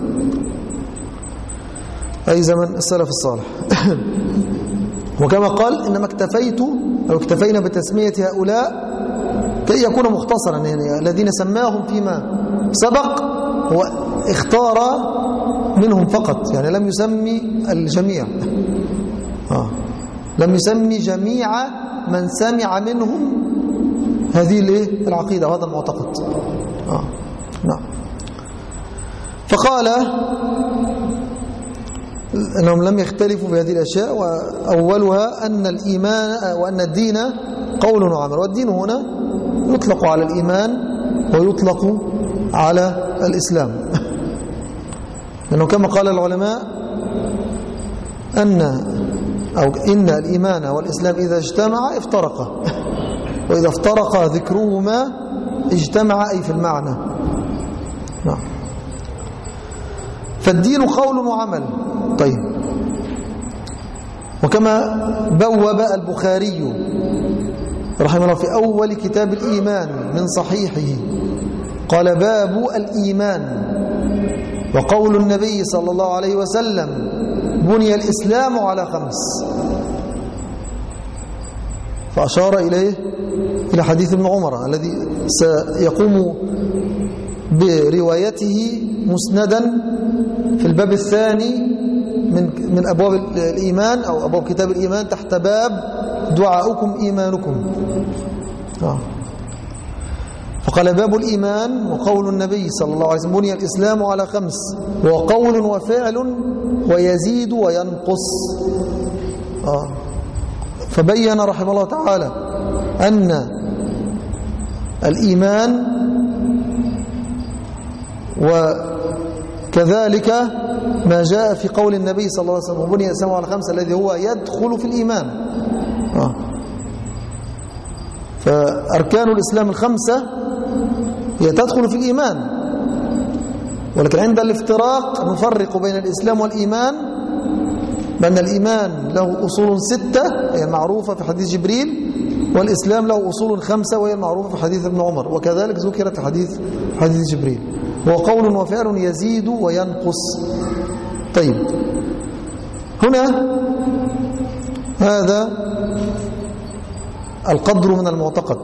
أي زمن السلف الصالح. وكما قال إنما اكتفيت أو اكتفينا بتسمية هؤلاء كي يكون مختصرا، يعني الذين سماهم فيما سبق هو اختار منهم فقط، يعني لم يسمي الجميع آه. لم يسمي جميع من سمع منهم هذه العقيدة وهذا المعتقد آه. نعم. فقال أنهم لم يختلفوا في هذه الأشياء، وأولها أن الإيمان وأن الدين قول وعمل. والدين هنا يطلق على الإيمان ويطلق على الإسلام، لأنه كما قال العلماء أن أو إن الإيمان والإسلام إذا اجتمع افترقا، وإذا افترقا ذكرهما اجتمع أي في المعنى. نعم. فالدين قول وعمل. طيب. وكما بوب البخاري رحمه الله في أول كتاب الإيمان من صحيحه قال باب الإيمان، وقول النبي صلى الله عليه وسلم بني الإسلام على خمس، فأشار إليه إلى حديث ابن عمر الذي سيقوم بروايته مسندا في الباب الثاني من من أبواب الإيمان أو أبواب كتاب الإيمان تحت باب دعاؤكم إيمانكم. آه. فقال باب الإيمان وقول النبي صلى الله عليه وسلم بني الإسلام على خمس، وقول وفعل ويزيد وينقص. آه. فبين رحمه الله تعالى أن الإيمان وكذلك ما جاء في قول النبي صلى الله عليه وسلم بني الإسلام على خمس الذي هو يدخل في الإيمان. آه. فأركان الإسلام الخمسة هي تدخل في الإيمان، ولكن عند الافتراق نفرق بين الإسلام والإيمان بأن الإيمان له أصول ستة هي المعروفة في حديث جبريل، والإسلام له أصول خمسة وهي المعروفة في حديث ابن عمر، وكذلك ذكرت في حديث حديث جبريل. وقول وفعل يزيد وينقص. طيب، هنا هذا القدر من المعتقد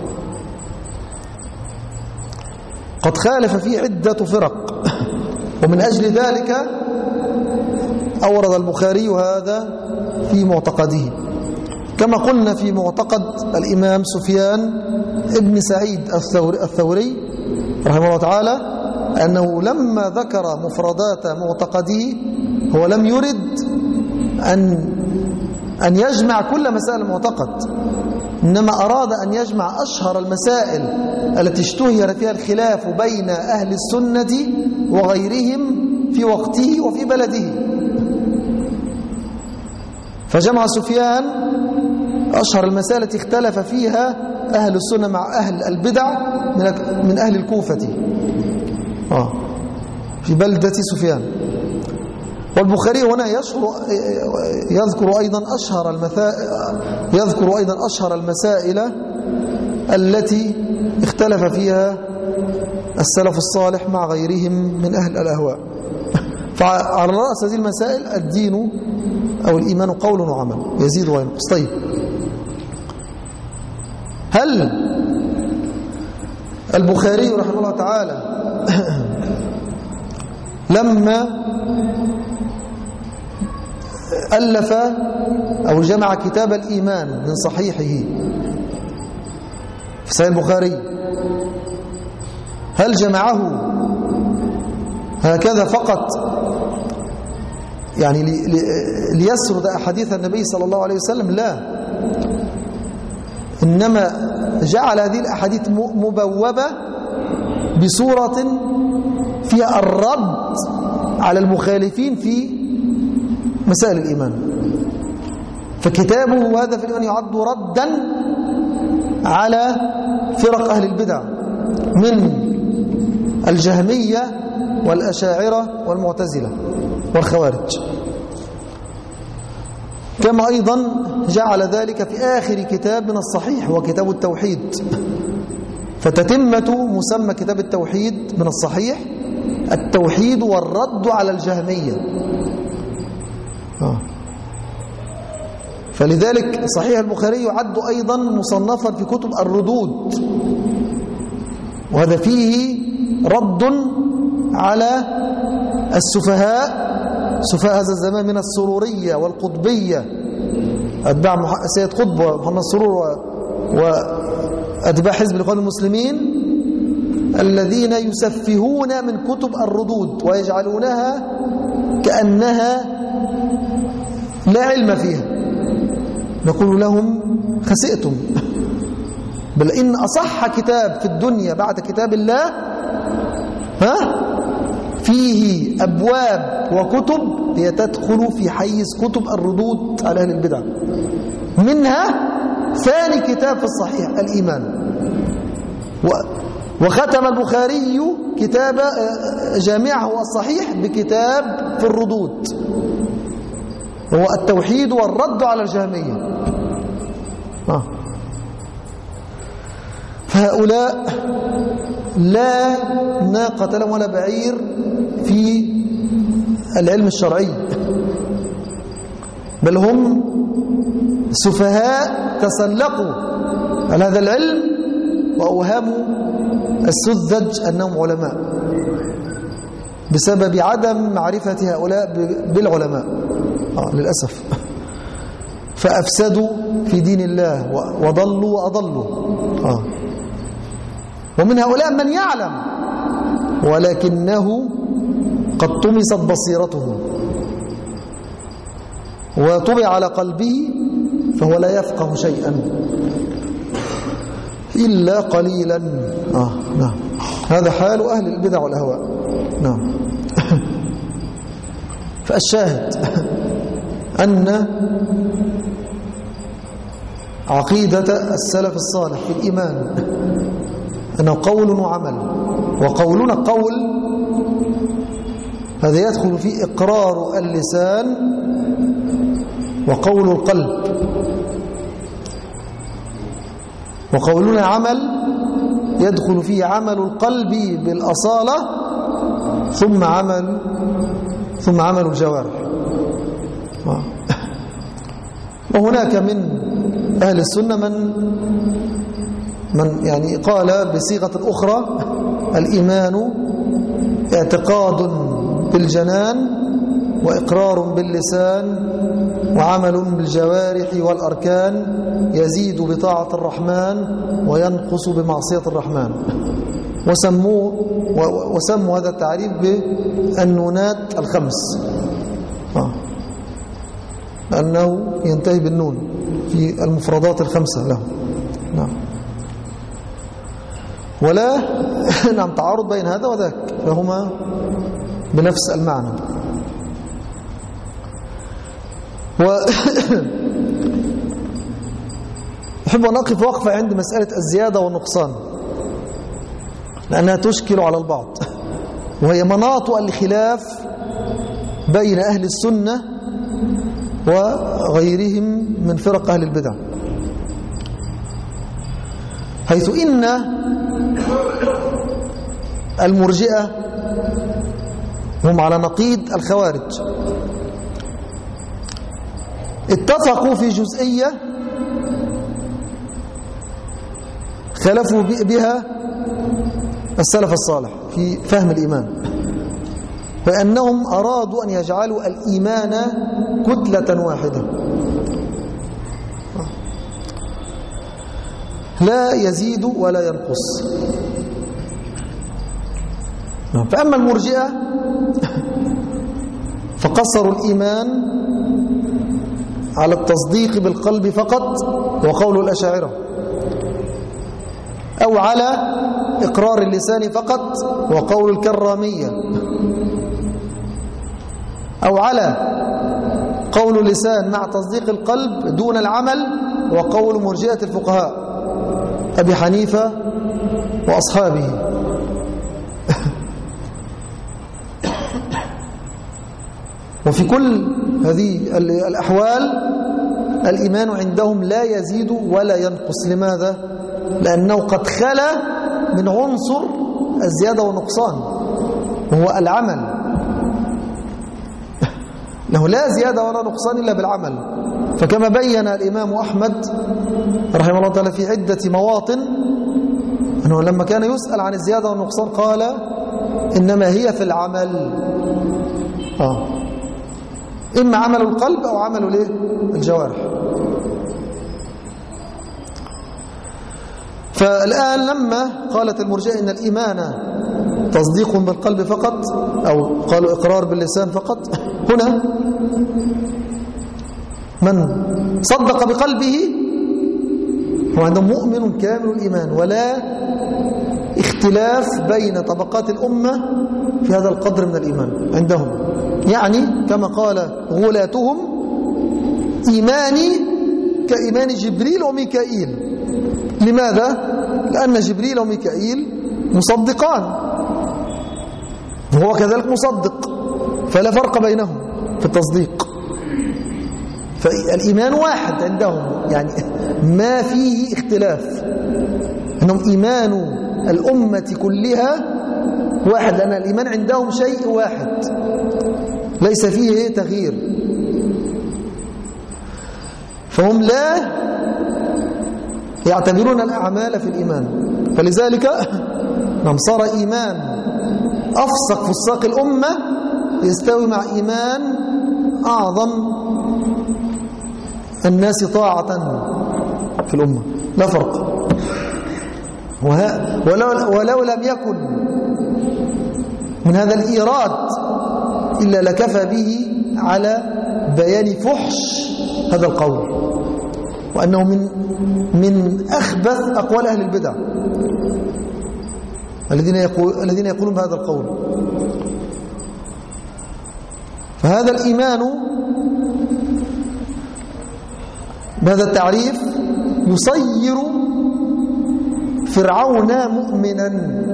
قد خالف فيه عدة فرق، ومن أجل ذلك أورد البخاري هذا في معتقده، كما قلنا في معتقد الإمام سفيان ابن سعيد الثوري رحمه الله تعالى أنه لما ذكر مفردات معتقده هو لم يرد أن أن يجمع كل مسائل المعتقد، إنما أراد أن يجمع أشهر المسائل التي اشتهر فيها الخلاف بين أهل السنة وغيرهم في وقته وفي بلده. فجمع سفيان أشهر المسائل التي اختلف فيها أهل السنة مع أهل البدع من أهل الكوفة آه في بلدة سفيان. والبخاري هنا يشهر يذكر أيضا أشهر المسائل يذكر أيضا أشهر المسائل التي اختلف فيها السلف الصالح مع غيرهم من أهل الأهواء. فعلى رأس هذه المسائل الدين أو الإيمان قول وعمل يزيد وينقص. طيب، هل البخاري رحمه الله تعالى لما ألف أو جمع كتاب الإيمان من صحيحه في صحيح البخاري هل جمعه هكذا فقط يعني ليسرد أحاديث النبي صلى الله عليه وسلم؟ لا، إنما جعل هذه الأحاديث مبوبة بصورة فيها الرد على المخالفين في مسائل الإيمان. فكتابه هذا في الإيمان يعد ردا على فرق أهل البدع من الجهمية والأشاعرة والمعتزلة والخوارج، كما أيضا جعل ذلك في آخر كتاب من الصحيح وكتاب التوحيد. فتتمة مسمى كتاب التوحيد من الصحيح التوحيد والرد على الجهمية. آه. فلذلك صحيح البخاري يعد أيضا مصنفا في كتب الردود، وهذا فيه رد على السفهاء سفهاء هذا الزمان من السرورية والقطبية أتباع سيد قطب ومحمد سرور وأتباع حزب الإخوان المسلمين الذين يسفهون من كتب الردود ويجعلونها كأنها لا علم فيها. نقول لهم خسئتم، بل إن أصح كتاب في الدنيا بعد كتاب الله ها فيه أبواب وكتب هي تدخل في حيز كتب الردود على أهل البدع، منها ثاني كتاب في الصحيح الإيمان. وختم البخاري كتاب جامعه الصحيح بكتاب في الردود هو التوحيد والرد على الجهمية. آه. فهؤلاء لا ناقة لهم ولا بعير في في العلم الشرعي، بل هم سفهاء تسلقوا على هذا العلم وأوهموا السذج أنهم علماء بسبب عدم معرفة هؤلاء بالعلماء. آه للأسف. فأفسدوا في دين الله وضلوا وأضلوا. آه. ومن هؤلاء من يعلم ولكنه قد طمست بصيرته وطبع على قلبه فهو لا يفقه شيئا إلا قليلا. آه نعم. هذا حال أهل البدع والأهواء. نعم. فالشاهد أن عقيدة السلف الصالح في الإيمان أنه قول وعمل، وقولنا قول هذا يدخل فيه إقرار اللسان وقول القلب، وقولنا عمل يدخل فيه عمل القلب بالأصالة ثم عمل ثم عمل الجوارح. وهناك من أهل السنة من من يعني قال بصيغة أخرى الإيمان اعتقاد بالجنان وإقرار باللسان وعمل بالجوارح والأركان يزيد بطاعة الرحمن وينقص بمعصية الرحمن، وسموه وسموا هذا التعريف بالنونات الخمس، لأنه ينتهي بالنون في المفردات الخمسة له. نعم. ولا نعم تعارض بين هذا وذاك، فهما بنفس المعنى. و أحب أن أقف وقفة عند مسألة الزيادة والنقصان لأنها تشكل على البعض، وهي مناط الخلاف بين أهل السنة وغيرهم من فرق أهل البدع، حيث إن المرجئة هم على نقيض الخوارج اتفقوا في جزئية خلفوا بها السلف الصالح في فهم الإيمان، فأنهم أرادوا أن يجعلوا الإيمان كتلة واحدة لا يزيد ولا ينقص. فأما المرجئة فقصروا الإيمان على التصديق بالقلب فقط وقول الأشاعرة، أو على إقرار اللسان فقط وقول الكرامية، أو على قول اللسان مع تصديق القلب دون العمل وقول مرجئة الفقهاء أبي حنيفة وأصحابه. وفي كل هذه الأحوال الإيمان عندهم لا يزيد ولا ينقص. لماذا؟ لأنه قد خلا من عنصر الزيادة والنقصان وهو العمل، له لا زيادة ولا نقصان إلا بالعمل. فكما بين الإمام أحمد رحمه الله تعالى في عدة مواطن أنه لما كان يسأل عن الزيادة والنقصان قال إنما هي في العمل، آه. إما عمل القلب أو عمل الايه؟ الجوارح. فالآن لما قالت المرجئة إن الإيمان تصديق بالقلب فقط أو قالوا إقرار باللسان فقط، هنا من صدق بقلبه هو عندهم مؤمن كامل الإيمان، ولا اختلاف بين طبقات الأمة في هذا القدر من الإيمان عندهم. يعني كما قال غلاتهم إيماني كإيمان جبريل وميكائيل. لماذا؟ لأن جبريل وميكائيل مصدقان وهو كذلك مصدق، فلا فرق بينهم في التصديق، فالإيمان واحد عندهم، يعني ما فيه اختلاف، أنهم إيمان الأمة كلها واحد، لأن الإيمان عندهم شيء واحد ليس فيه تغيير. فهم لا يعتبرون الأعمال في الإيمان، فلذلك نعم صار إيمان أفسق فساق الأمة يستوي مع إيمان أعظم الناس طاعة في الأمة، لا فرق. ولو, ولو لم يكن من هذا الإيراد إلا لكفى به على بيان فحش هذا القول، وأنه من من أخبث أقوال أهل البدع الذين يقول الذين يقولون بهذا القول. فهذا الإيمان بهذا التعريف يصير فرعون مؤمنا،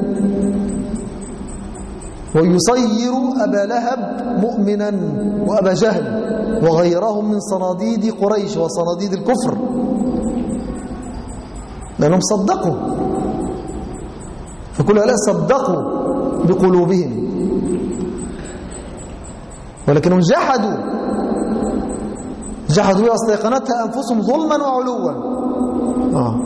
ويصير أبا لهب مؤمنا، وأبا جهل وغيرهم من صناديد قريش وصناديد الكفر، لأنهم صدقوا، فكل هؤلاء صدقوا بقلوبهم ولكنهم جحدوا جحدوا واستيقنتها أنفسهم ظلما وعلوا. آه.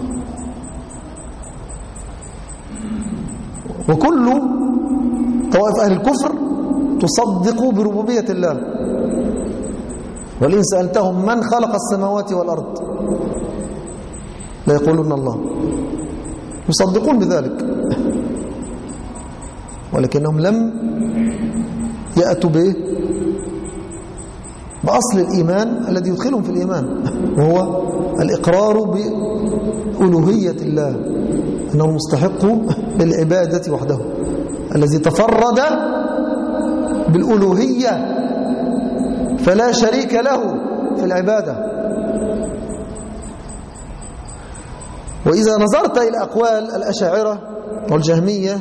وكل طوائف أهل الكفر تصدق بربوبية الله، وإن سألتهم من خلق السماوات والأرض لا يقولون الله، يصدقون بذلك، ولكنهم لم يأتوا به بأصل الإيمان الذي يدخلهم في الإيمان، وهو الإقرار بألوهية الله، أنه مستحق للعبادة وحده، الذي تفرد بالألوهية فلا شريك له في العبادة. وإذا نظرت إلى أقوال الأشاعرة والجهمية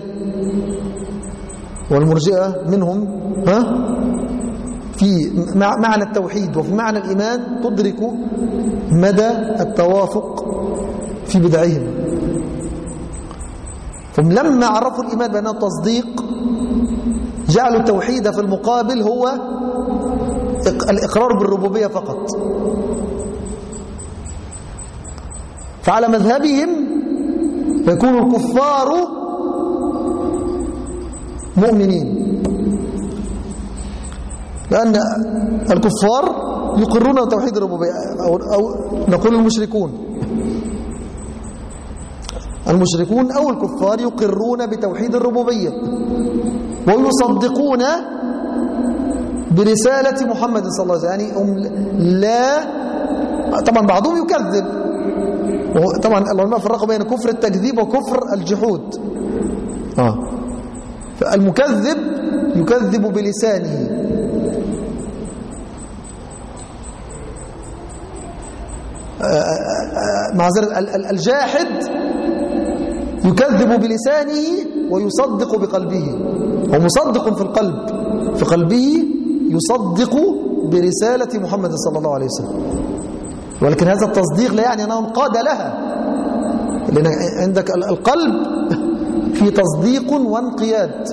والمرجئة منهم ها في معنى التوحيد وفي معنى الإيمان تدرك مدى التوافق في بدعهم. فهم لما عرفوا الإيمان بأنه تصديق جعلوا التوحيد في المقابل هو الإقرار بالربوبية فقط. فعلى مذهبهم يكون الكفار مؤمنين، لأن الكفار يقرون توحيد الربوبية، أو, أو نقول المشركون المشركون أو الكفار يقرون بتوحيد الربوبية ويصدقون برسالة محمد صلى الله عليه وسلم. يعني هم لا، طبعا بعضهم يكذب، طبعا العلماء فرقوا بين كفر التكذيب وكفر الجحود. آه. فالمكذب يكذب بلسانه، معذرة الجاحد يكذب بلسانه ويصدق بقلبه، ومصدق في القلب، في قلبه يصدق برسالة محمد صلى الله عليه وسلم، ولكن هذا التصديق لا يعني أنه انقاد لها، لأن عندك القلب في تصديق وانقياد.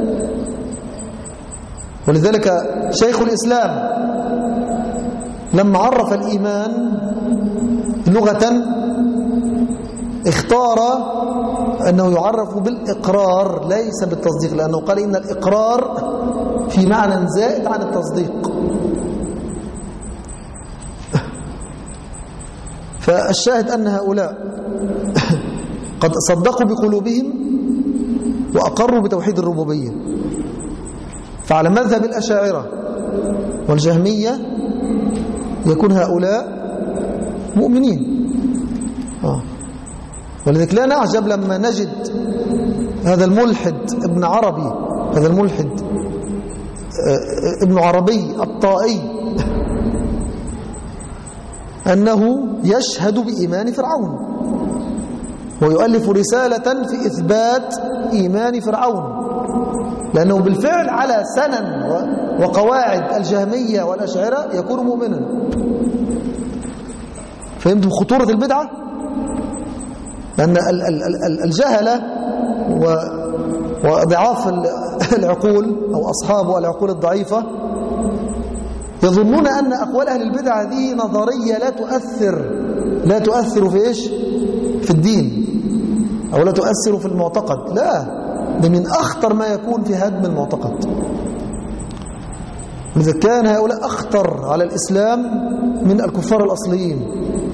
ولذلك شيخ الإسلام لما عرف الإيمان لغة اختار أنه يعرف بالإقرار ليس بالتصديق، لأنه قال إن الإقرار في معنى زائد عن التصديق. فالشاهد أن هؤلاء قد صدقوا بقلوبهم وأقروا بتوحيد الربوبية. فعلى مذهب الأشاعرة والجهمية يكون هؤلاء مؤمنين. آه. ولذلك لا نعجب لما نجد هذا الملحد ابن عربي، هذا الملحد ابن عربي الطائي، أنه يشهد بإيمان فرعون ويؤلف رسالة في إثبات إيمان فرعون، لأنه بالفعل على سنن وقواعد الجهمية والأشاعرة يكون مؤمنا. فهمتم خطورة البدعة؟ لأن الجهلة وضعاف العقول أو أصحاب العقول الضعيفة يظنون أن أقوال أهل البدع هذه نظرية لا تؤثر لا تؤثر في إيش؟ في الدين، أو لا تؤثر في المعتقد. لا، ده من أخطر ما يكون في هدم المعتقد. لذا كان هؤلاء أخطر على الإسلام من الكفار الأصليين.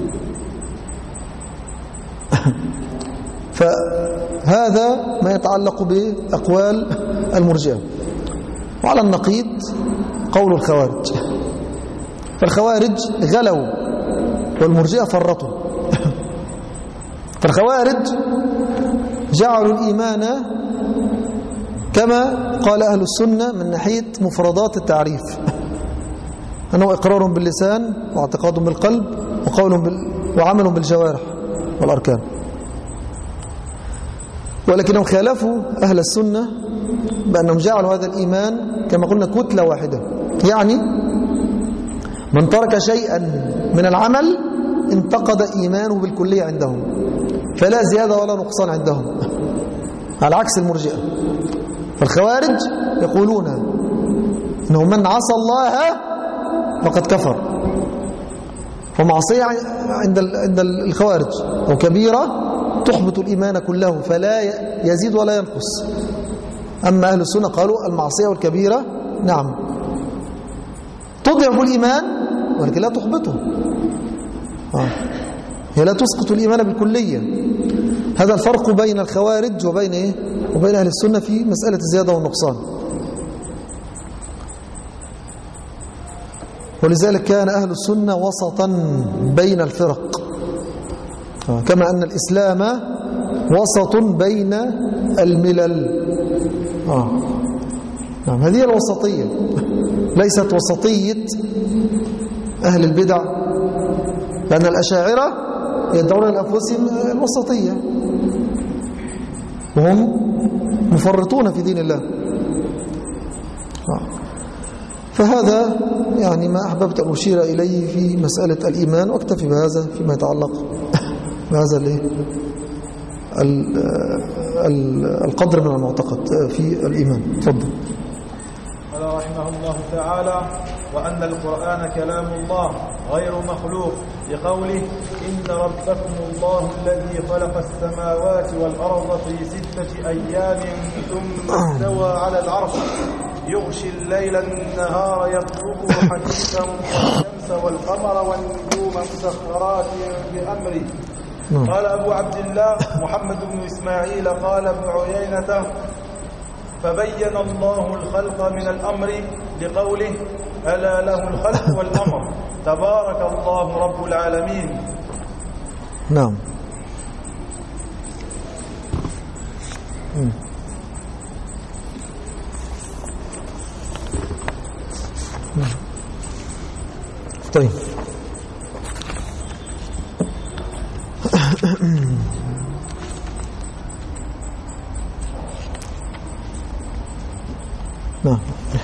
فهذا ما يتعلق بأقوال المرجئة. وعلى النقيض قول الخوارج، فالخوارج غلوا والمرجئة فرطوا. فالخوارج جعلوا الإيمان كما قال أهل السنة من ناحية مفردات التعريف، أنه إقرار باللسان واعتقاد بالقلب وقول بال... وعمل بالجوارح والأركان. ولكنهم خالفوا أهل السنة بأنهم جعلوا هذا الإيمان كما قلنا كتلة واحدة، يعني من ترك شيئا من العمل انتقد إيمانه بالكلية عندهم، فلا زيادة ولا نقصان عندهم، على عكس المرجئة. فالخوارج يقولون إنه من عصى الله فقد كفر، ومعصية عند عند الخوارج أو كبيرة تحبط الإيمان كله فلا يزيد ولا ينقص. أما أهل السنة قالوا المعصية والكبيرة نعم تضعف الإيمان ولكن لا تحبطه، آه. هي لا تسقط الإيمان بالكلية. هذا الفرق بين الخوارج وبين إيه؟ وبين أهل السنة في مسألة الزيادة والنقصان. ولذلك كان أهل السنة وسطا بين الفرق، آه. كما أن الإسلام وسط بين الملل. آه. نعم، هذه الوسطية، ليست وسطية أهل البدع، لأن الأشاعرة يدعون لأنفسهم الوسطية وهم مفرطون في دين الله. آه. فهذا يعني ما أحببت أن أشير إليه في مسألة الإيمان، واكتفي بهذا فيما يتعلق بهذا القدر من المعتقد في الإيمان. تفضل. قال رحمه الله تعالى: وأن القرآن كلام الله غير مخلوق، لقوله: إن ربكم الله الذي خلق السماوات والأرض في ستة أيام ثم استوى على العرش يغشي الليل النهار يطلبه حديثا والشمس والقمر والنجوم مسخرات بأمره. قال أبو عبد الله محمد بن إسماعيل قال ابن عيينة: فبين الله الخلق من الأمر لقوله: ألا له الخلق والأمر تبارك الله رب العالمين. نعم. طيب. نعم.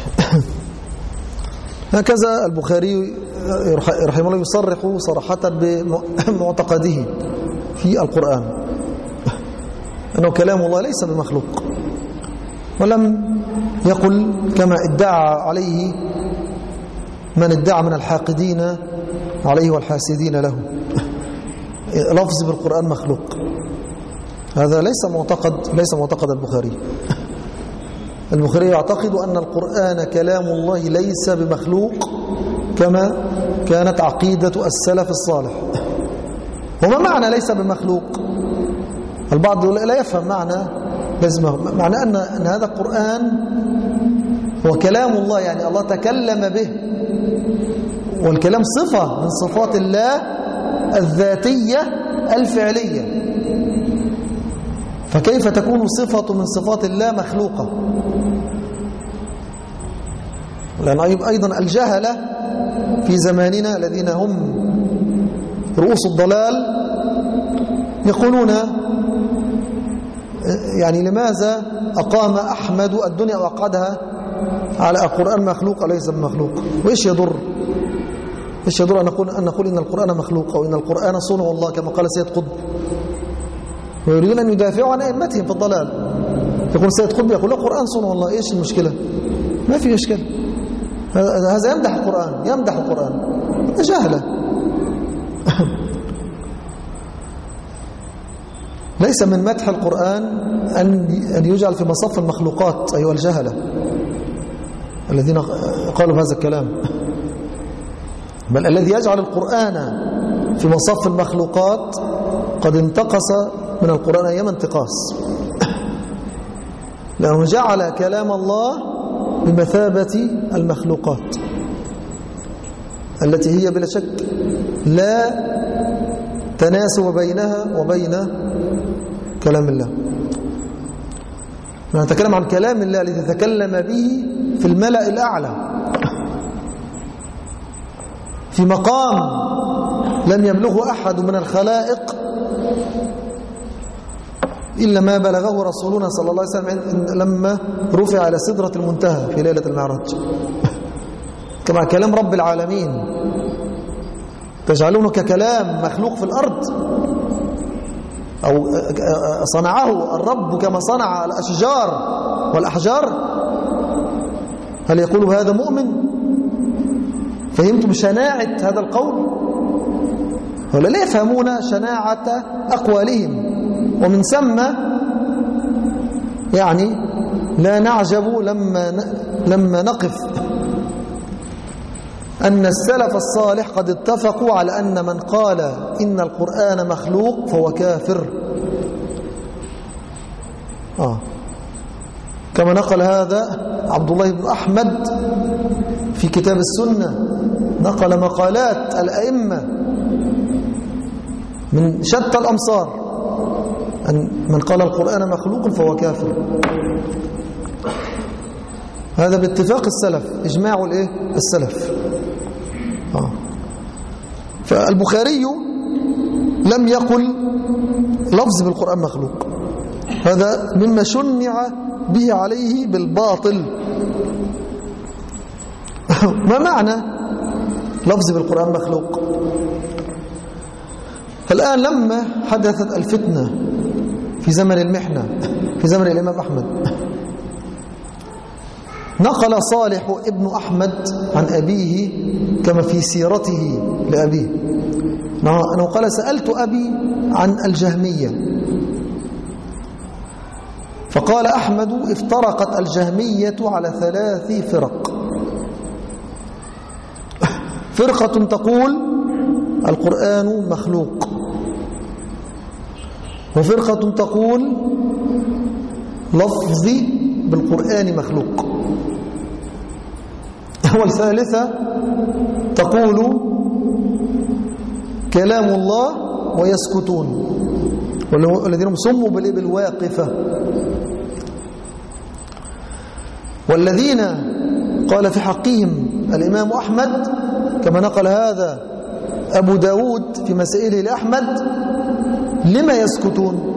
هكذا البخاري رحمه الله يصرح صراحة بمعتقده في القرآن أنه كلام الله ليس بمخلوق، ولم يقل كما ادعى عليه من ادعى من الحاقدين عليه والحاسدين له لفظ بالقرآن مخلوق. هذا ليس معتقد ليس معتقد البخاري. البخاري يعتقد أن القرآن كلام الله ليس بمخلوق كما كانت عقيدة السلف الصالح. وما معنى ليس بمخلوق؟ البعض لا يفهم معنى ليس بمخلوق. معنى أن, أن هذا القرآن هو كلام الله، يعني الله تكلم به، والكلام صفة من صفات الله الذاتية الفعلية، فكيف تكون صفة من صفات الله مخلوقة؟ لأن أيضا الجهلة في زماننا الذين هم رؤوس الضلال يقولون يعني لماذا أقام أحمد الدنيا وأقعدها على القرآن مخلوق وليس بمخلوق؟ وإيش يضر؟ إيش يضر أن نقول أن نقول إن القرآن مخلوق أو إن القرآن صنع الله كما قال سيد قطب؟ ويريدون أن يدافعوا عن أئمتهم في الضلال. يقول سيد قطب يقول له قرآن سنة، والله إيش المشكلة؟ ما في إشكال، هذا يمدح القرآن، يمدح القرآن، جهلة. ليس من مدح القرآن أن يجعل في مصف المخلوقات أيها الجهلة الذين قالوا هذا الكلام، بل الذي يجعل القرآن في مصف المخلوقات قد انتقص من القرآن أيام انتقاص، لأنه جعل كلام الله بمثابة المخلوقات التي هي بلا شك لا تناسب بينها وبين كلام الله. نتكلم عن كلام الله الذي تكلم به في الملأ الأعلى في مقام لم يبلغه أحد من الخلائق إلا ما بلغه رسولنا صلى الله عليه وسلم لما رفع على سدرة المنتهى في ليلة المعراج. كما كلام رب العالمين تجعلونه ككلام مخلوق في الأرض، أو صنعه الرب كما صنع الأشجار والأحجار. هل يقول هذا مؤمن؟ فهمتم شناعة هذا القول؟ ولا لا يفهمون شناعة أقوالهم؟ ومن ثم يعني لا نعجب لما لما نقف أن السلف الصالح قد اتفقوا على أن من قال إن القرآن مخلوق فهو كافر. آه. كما نقل هذا عبد الله بن أحمد في كتاب السنة، نقل مقالات الأئمة من شتى الأمصار أن من قال القرآن مخلوق فهو كافر. هذا باتفاق السلف، إجماع الإيه؟ السلف. آه. فالبخاري لم يقل لفظ بالقرآن مخلوق، هذا مما شنع به عليه بالباطل. ما معنى لفظ بالقرآن مخلوق؟ الآن لما حدثت الفتنة في زمن المحنة في زمن الإمام أحمد، نقل صالح ابن أحمد عن أبيه كما في سيرته لأبيه أنه قال سألت أبي عن الجهمية، فقال أحمد افترقت الجهمية على ثلاث فرق: فرقة تقول القرآن مخلوق، وفرقة تقول لفظي بالقرآن مخلوق، والثالثة تقول كلام الله ويسكتون، والذين هم سموا بالواقفة. والذين قال في حقهم الإمام أحمد كما نقل هذا أبو داود في مسائله لأحمد: لما يسكتون؟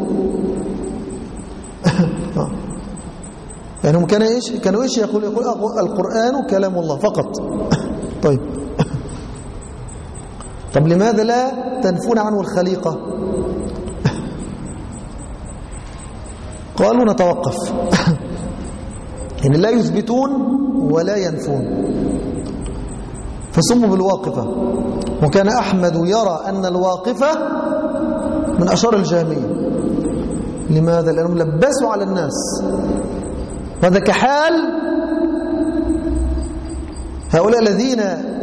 يعني هم كانوا إيش كانوا إيش يقول يقول القرآن كلام الله فقط. طيب طب لماذا لا تنفون عنه الخليقة؟ قالوا نتوقف. يعني لا يثبتون ولا ينفون، فسموا بالواقفة. وكان أحمد يرى أن الواقفة من أشار الجهمية. لماذا؟ لأنهم لبسوا على الناس، هذا كحال هؤلاء الذين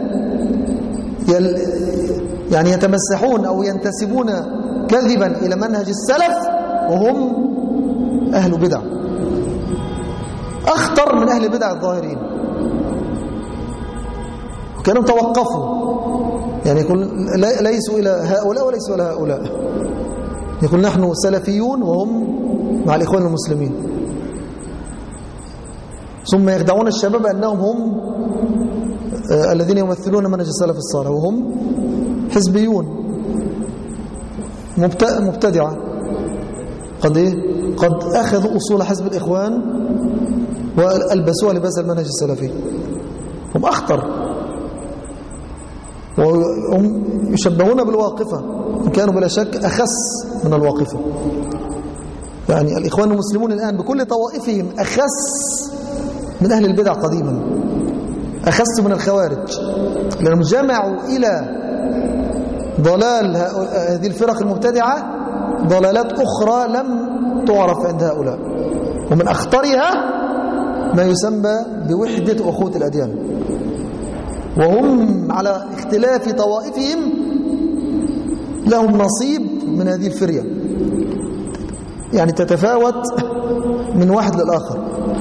يل يعني يتمسحون أو ينتسبون كذبا إلى منهج السلف وهم أهل بدع، أخطر من أهل بدع الظاهرين. وكانوا توقفوا، يعني يقول ليسوا إلى هؤلاء وليسوا إلى هؤلاء، يقول نحن سلفيون وهم مع الإخوان المسلمين، ثم يخدعون الشباب أنهم هم الذين يمثلون منهج السلف الصالح وهم حزبيون مبتدعة قد إيه؟ قد أخذوا أصول حزب الإخوان وألبسوها لباس المنهج السلفي. هم أخطر، وهم يشبهون بالواقفة، كانوا بلا شك أخس من الواقفة. يعني الإخوان المسلمون الآن بكل طوائفهم أخس من أهل البدع قديما، أخس من الخوارج، لأنهم جمعوا إلى ضلال هذه الفرق المبتدعة ضلالات أخرى لم تعرف عند هؤلاء، ومن أخطرها ما يسمى بوحدة أخوة الأديان، وهم على اختلاف طوائفهم لهم نصيب من هذه الفرية، يعني تتفاوت من واحد للآخر.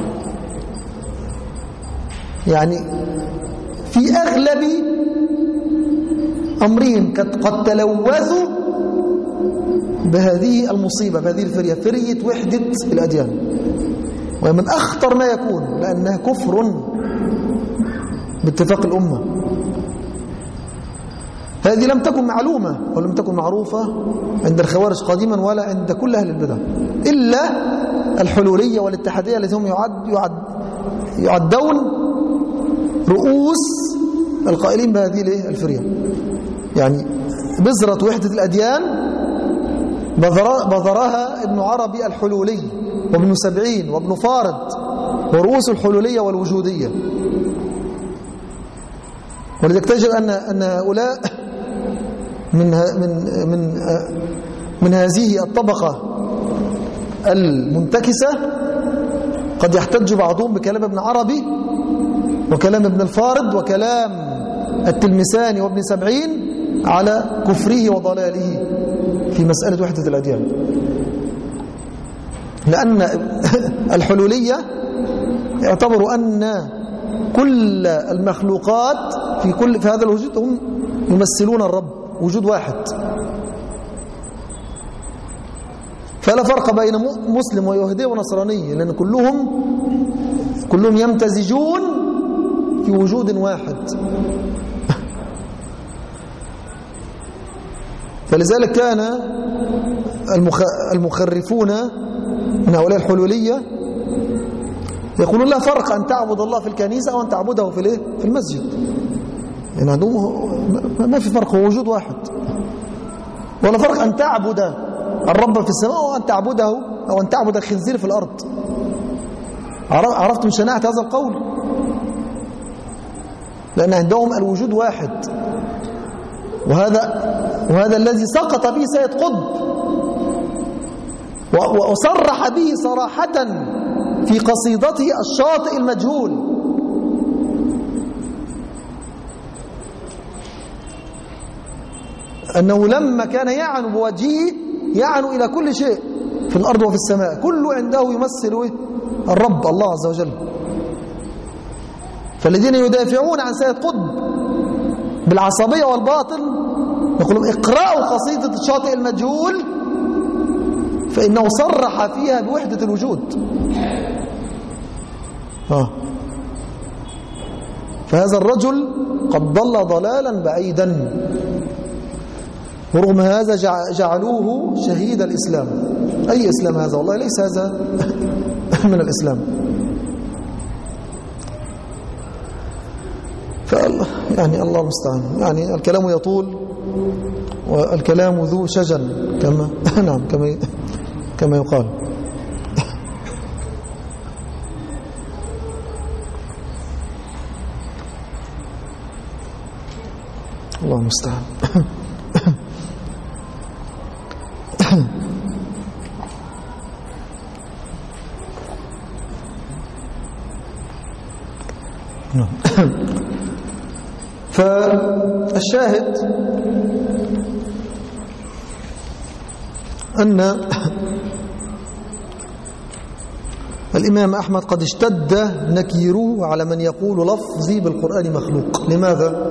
يعني في أغلب أمرهم قد تلوثوا بهذه المصيبة، بهذه الفرية، فرية وحدة الأديان، ومن أخطر ما يكون لأنها كفر باتفاق الأمة. هذه لم تكن معلومة ولم تكن معروفة عند الخوارج قديما ولا عند كل أهل البدع، إلا الحلولية والاتحادية التي هم يعد يعد يعدون رؤوس القائلين بهذه الفرية. يعني بذرة وحدة الأديان بذرها ابن عربي الحلولي وابن سبعين وابن فارض ورؤوس الحلولية والوجودية. ولذلك تجد أن أن هؤلاء من من من من هذه الطبقة المنتكسة قد يحتج بعضهم بكلام ابن عربي وكلام ابن الفارض وكلام التلمساني وابن سبعين على كفره وضلاله في مسألة وحدة الأديان، لأن الحلولية يعتبروا أن كل المخلوقات في كل في هذا الوجود هم يمثلون الرب، وجود واحد، فلا فرق بين مسلم ويهودي ونصراني، لأن كلهم كلهم يمتزجون في وجود واحد. فلذلك كان المخرفون من هؤلاء الحلولية يقولون لا فرق أن تعبد الله في الكنيسة أو أن تعبده في الايه في المسجد، يعني عندهم ما في فرق، هو وجود واحد. ولا فرق أن تعبد الرب في السماء أو أن تعبده أو أن تعبد الخنزير في الأرض. عرفتم شناعة هذا القول؟ لأن عندهم الوجود واحد، وهذا وهذا الذي سقط به سيد قطب وصرح به صراحة في قصيدته الشاطئ المجهول، أنه لما كان يعنو بوجهه يعنو إلى كل شيء في الأرض وفي السماء، كله عنده يمثل الرب الله عز وجل. فالذين يدافعون عن سيد قطب بالعصبية والباطل يقولون اقرأوا قصيدة الشاطئ المجهول فإنه صرح فيها بوحدة الوجود. آه. فهذا الرجل قد ضل ضلالا بعيدا، ورغم هذا جعلوه شهيد الإسلام. أي إسلام هذا؟ والله ليس هذا من الإسلام. فالله يعني الله المستعان، يعني الكلام يطول والكلام ذو شجن كما نعم كما كما يقال. الله المستعان. فالشاهد أن الإمام أحمد قد اشتد نكيره على من يقول لفظي بالقرآن مخلوق. لماذا؟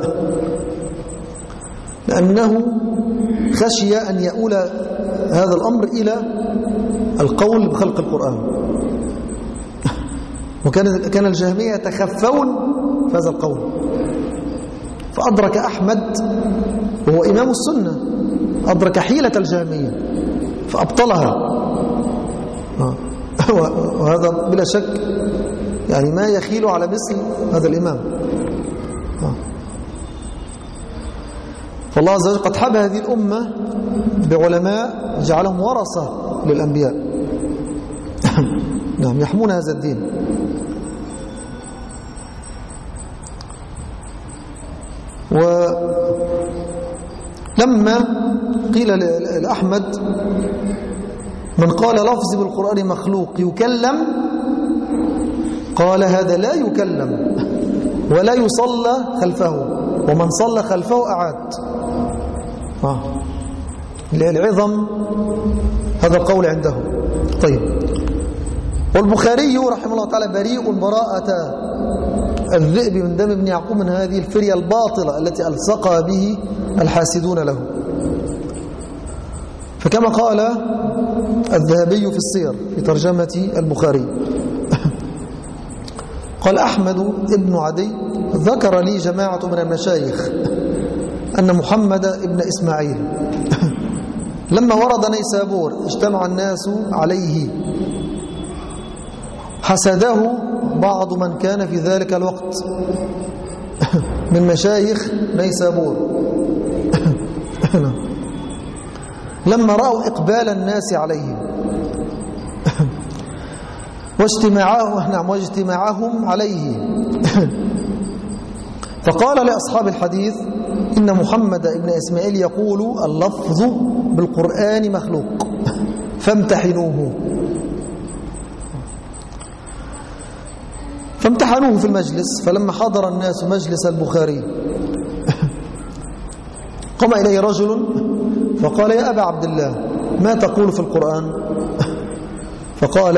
لأنه خشي أن يؤول هذا الأمر إلى القول بخلق القرآن، وكان كان الجهمية يتخفون في هذا القول، فأدرك أحمد وهو إمام السنة أدرك حيلة الجهمية فأبطلها. وهذا بلا شك يعني ما يخيل على مثل هذا الإمام. فالله عز وجل قد حب هذه الأمة بعلماء جعلهم ورثة للأنبياء، نعم يحمون هذا الدين. ولما قيل لأحمد من قال لفظ بالقرآن مخلوق يكلم، قال هذا لا يكلم ولا يصلى خلفه، ومن صلى خلفه أعاد. آه. العظم هذا القول عنده. طيب، والبخاري رحمه الله تعالى بريء براءة الذئب من دم ابن يعقوب من هذه الفرية الباطلة التي ألصق به الحاسدون له. فكما قال الذهبي في السير في ترجمة البخاري قال أحمد ابن عدي ذكر لي جماعة من المشايخ أن محمد ابن إسماعيل لما ورد نيسابور اجتمع الناس عليه، حسده بعض من كان في ذلك الوقت من مشايخ نيسابور لما رأوا إقبال الناس عليه واجتماعهم, نعم واجتماعهم عليه فقال لأصحاب الحديث إن محمد ابن إسماعيل يقول اللفظ بالقرآن مخلوق فامتحنوه. فامتحنوه في المجلس، فلما حضر الناس مجلس البخاري قام إليه رجل فقال يا أبا عبد الله ما تقول في القرآن؟ فقال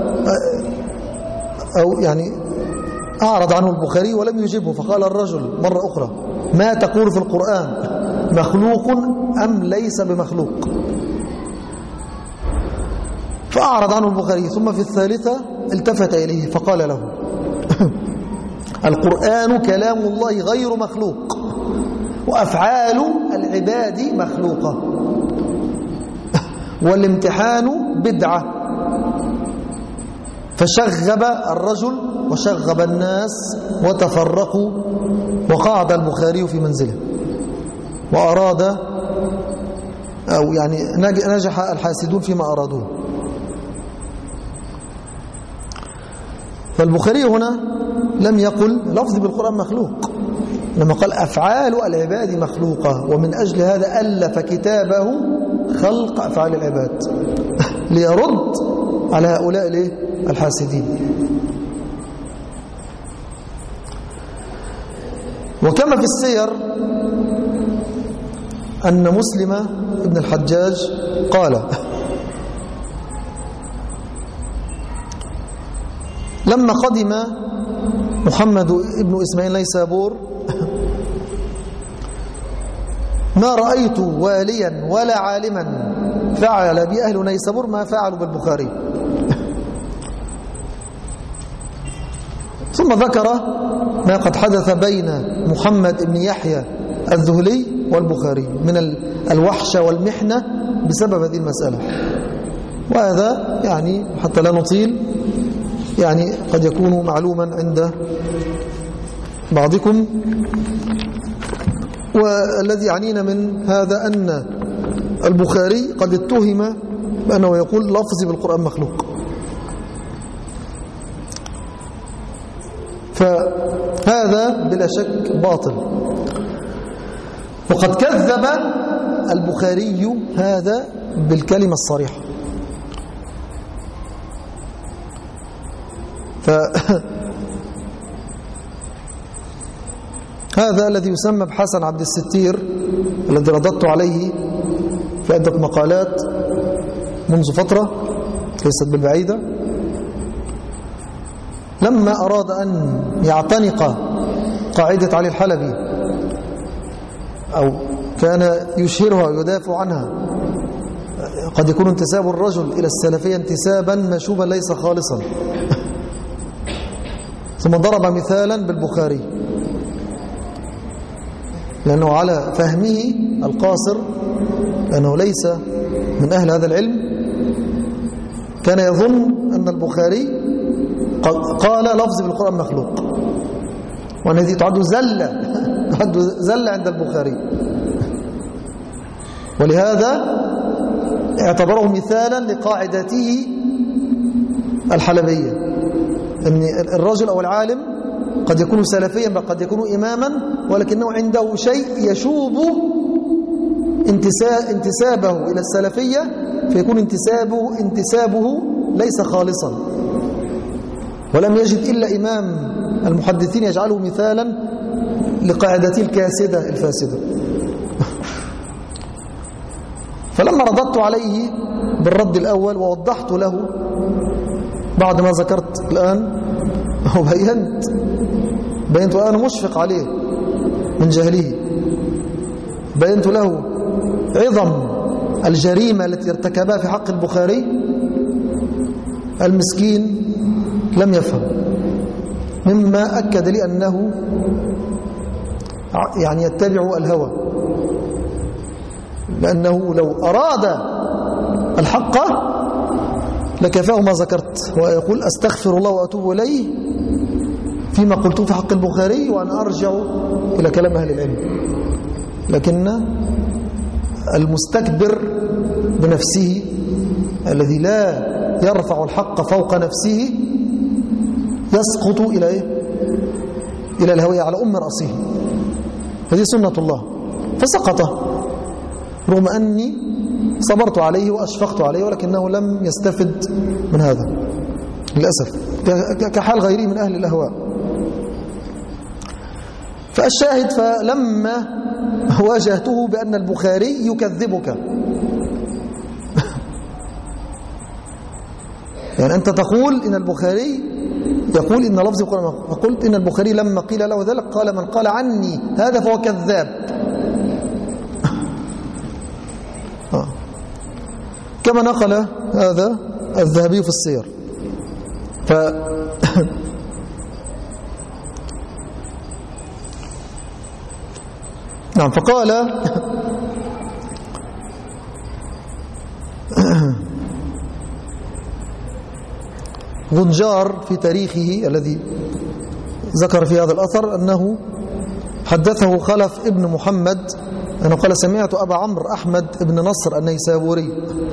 أو يعني أعرض عنه البخاري ولم يجبه، فقال الرجل مرة أخرى ما تقول في القرآن مخلوق أم ليس بمخلوق؟ فأعرض عنه البخاري، ثم في الثالثة التفت إليه فقال له القرآن كلام الله غير مخلوق وأفعال العباد مخلوقة والامتحان بدعة. فشغب الرجل وشغب الناس وتفرقوا، وقعد البخاري في منزله وأراد أو يعني نجح الحاسدون فيما أرادوه. فالبخاري هنا لم يقل لفظ بالقرآن مخلوق، لما قال أفعال العباد مخلوقة، ومن أجل هذا ألف كتابه خلق أفعال العباد ليرد على هؤلاء الحاسدين. وكما في السير أن مسلم ابن الحجاج قال لما قدم محمد ابن إسماعيل نيسابور ما رأيت واليا ولا عالما فعل بأهل نيسابور ما فعلوا بالبخاري. ثم ذكر ما قد حدث بين محمد بن يحيى الذهلي والبخاري من الوحشة والمحنة بسبب هذه المسألة. وهذا يعني حتى لا نطيل يعني قد يكون معلوما عند بعضكم. والذي يعنينا من هذا أن البخاري قد اتهم بأنه يقول لفظي بالقرآن مخلوق. فهذا بلا شك باطل، وقد كذب البخاري هذا بالكلمة الصريحة. فهذا الذي يسمى بحسن عبد الستير الذي رددت عليه في عدة مقالات منذ فترة ليست بالبعيدة، لما أراد أن يعتنق قاعدة علي الحلبي أو كان يشهرها ويدافع عنها، قد يكون انتساب الرجل إلى السلفية انتسابا مشوبا ليس خالصا، ثم ضرب مثالا بالبخاري لأنه على فهمه القاصر، لأنه ليس من أهل هذا العلم، كان يظن أن البخاري قال لفظ بالقرآن مخلوق، وأن هذه تعد زلة تعد زلة عند البخاري، ولهذا اعتبره مثالا لقاعدته الحلبية، أن الرجل أو العالم قد يكون سلفيا بل قد يكون إماما، ولكنه عنده شيء يشوب انتسابه إلى السلفية، فيكون انتسابه, انتسابه ليس خالصا، ولم يجد إلا إمام المحدثين يجعله مثالا لقاعدته الكاسدة الفاسدة. فلما رددت عليه بالرد الأول ووضحت له بعد ما ذكرت الآن وبينت بينت وأنا مشفق عليه من جهله، بينت له عظم الجريمة التي ارتكبها في حق البخاري، المسكين لم يفهم، مما أكد لي أنه يعني يتبع الهوى، لأنه لو أراد الحق لكفاه ما ذكرت، ويقول أستغفر الله وأتوب إليه فيما قلته في حق البخاري وأنا أرجع إلى كلام أهل العلم. لكن المستكبر بنفسه الذي لا يرفع الحق فوق نفسه يسقط إلى إيه؟ إلى الهوية على أم رأسه. هذه سنة الله، فسقط رغم أني صبرت عليه وأشفقت عليه، ولكنه لم يستفد من هذا للأسف، كحال غيره من أهل الأهواء. فالشاهد، فلما واجهته بأن البخاري يكذبك يعني أنت تقول إن البخاري يقول إن لفظ القرآن، فقلت إن البخاري لما قيل له ذلك قال من قال عني هذا فهو كذاب. كما نقل هذا الذهبي في السير. ف نعم. فقال غنجار في تاريخه الذي ذكر في هذا الأثر أنه حدثه خلف ابن محمد أنه قال سمعت أبا عمرو أحمد ابن نصر النيسابوري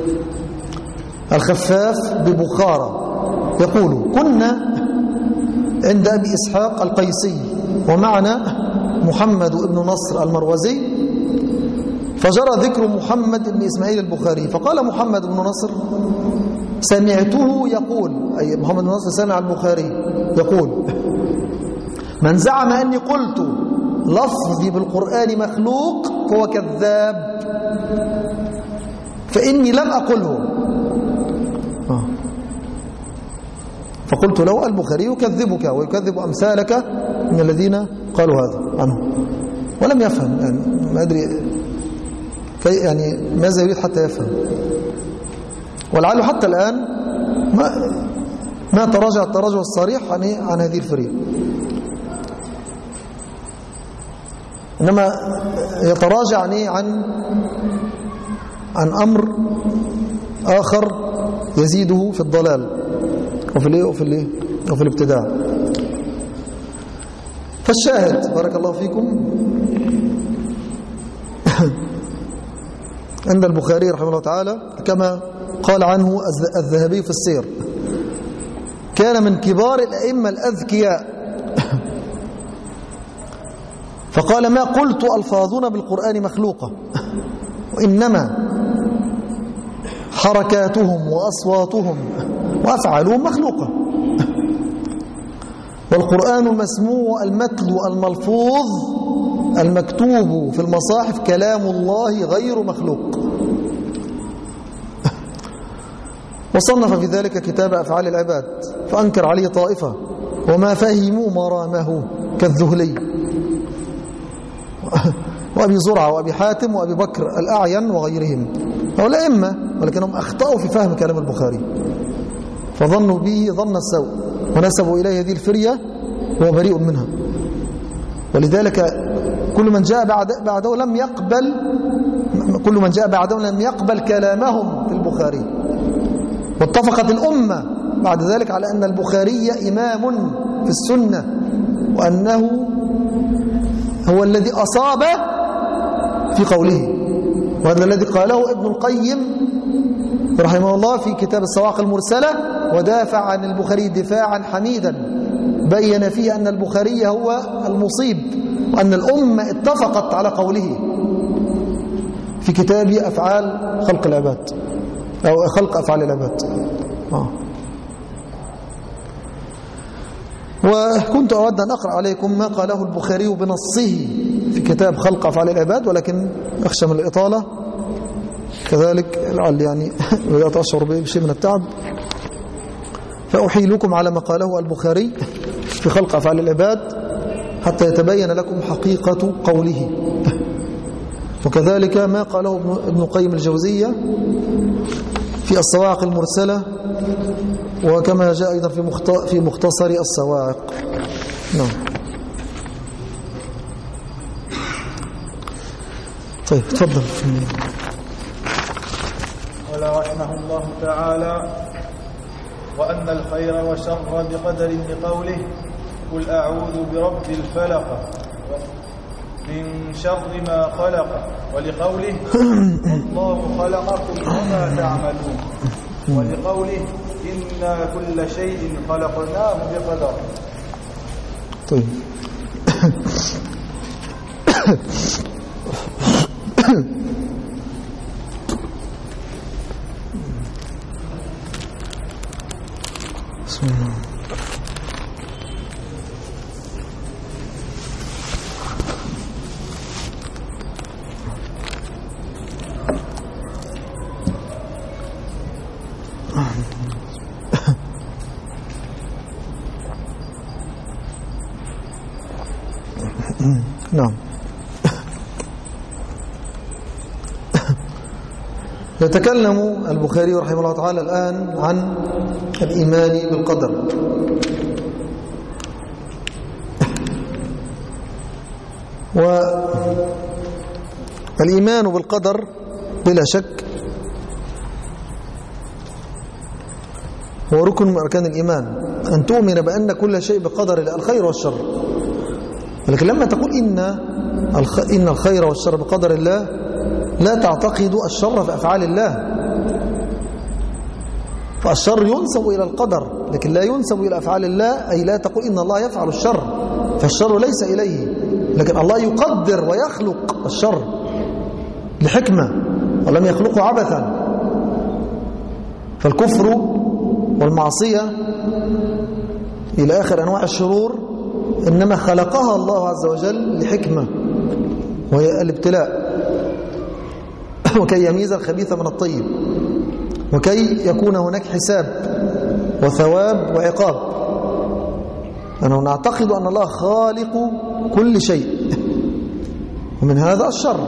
الخفاف ببخارى يقول كنا عند أبي إسحاق القيسي ومعنا محمد ابن نصر المروزي، فجرى ذكر محمد بن إسماعيل البخاري، فقال محمد بن نصر سمعته يقول، أي محمد بن نصر سمع البخاري يقول من زعم أني قلت لفظي بالقرآن مخلوق فهو كذاب، فإني لم أقله. فقلت له البخاري يكذبك ويكذب أمثالك من الذين قالوا هذا عنه، ولم يفهم، يعني ما أدري يعني ماذا يريد حتى يفهم، ولعله حتى الآن ما ما تراجع التراجع الصريح عن عن هذه الفريق، إنما يتراجع عن عن عن أمر آخر يزيده في الضلال وفي الايه وفي الايه وفي الابتداع. فالشاهد بارك الله فيكم عند البخاري رحمه الله تعالى كما قال عنه الذهبي في السير كان من كبار الأئمة الأذكياء، فقال ما قلت ألفاظنا بالقرآن مخلوقة، وإنما حركاتهم وأصواتهم وأفعالهم مخلوقة، والقرآن المسموع المتلو الملفوظ المكتوب في المصاحف كلام الله غير مخلوق. وصنف في ذلك كتاب أفعال العباد، فأنكر عليه طائفة وما فهموا مرامه كالذهلي وأبي زرعة وأبي حاتم وأبي بكر الأعين وغيرهم، هؤلاء أئمة ولكنهم أخطأوا في فهم كلام البخاري، فظنوا به ظن السوء ونسبوا إليه هذه الفرية وهو بريء منها. ولذلك كل من جاء بعد بعده لم يقبل كل من جاء بعده لم يقبل كلامهم في البخاري، واتفقت الأمة بعد ذلك على أن البخاري إمام في السنة، وأنه هو الذي أصاب في قوله، وهذا الذي قاله ابن القيم رحمه الله في كتاب الصواعق المرسلة، ودافع عن البخاري دفاعا حميدا، بين فيه أن البخاري هو المصيب، وأن الأمة اتفقت على قوله في كتاب أفعال خلق العباد أو خلق أفعال العباد. آه. وكنت أود أن أقرأ عليكم ما قاله البخاري بنصه في كتاب خلق أفعال العباد، ولكن أخشى من الإطالة، كذلك لعل يعني بدأت أشعر بشيء من التعب، فأحيلكم على ما قاله البخاري في خلق أفعال العباد حتى يتبين لكم حقيقة قوله، وكذلك ما قاله ابن قيم الجوزية في الصواعق المرسلة، وكما جاء أيضا في مختصر الصواعق. نعم. طيب تفضل. قال رحمه الله تعالى: وأن الخير والشر بقدر بقوله: قل أعوذ برب الفلق من شر ما خلق، ولقوله: الله خلقكم وما تعملون، ولقوله: إنا كل شيء خلقناه بقدر. طيب بسم الله. نعم. يتكلم البخاري رحمه الله تعالى الآن عن الإيمان بالقدر. والإيمان بالقدر بلا شك هو ركن من أركان الإيمان، أن تؤمن بأن كل شيء بقدر الله، الخير والشر. ولكن لما تقول إن إن الخير والشر بقدر الله، لا تعتقد الشر في أفعال الله، فالشر ينسب إلى القدر لكن لا ينسب إلى أفعال الله، أي لا تقول إن الله يفعل الشر، فالشر ليس إليه، لكن الله يقدر ويخلق الشر لحكمة، ولم يخلقه عبثا. فالكفر والمعصية إلى آخر أنواع الشرور إنما خلقها الله عز وجل لحكمة، وهي الابتلاء، وكي يميز الخبيث من الطيب، وكي يكون هناك حساب وثواب وعقاب. أنه نعتقد أن الله خالق كل شيء، ومن هذا الشر،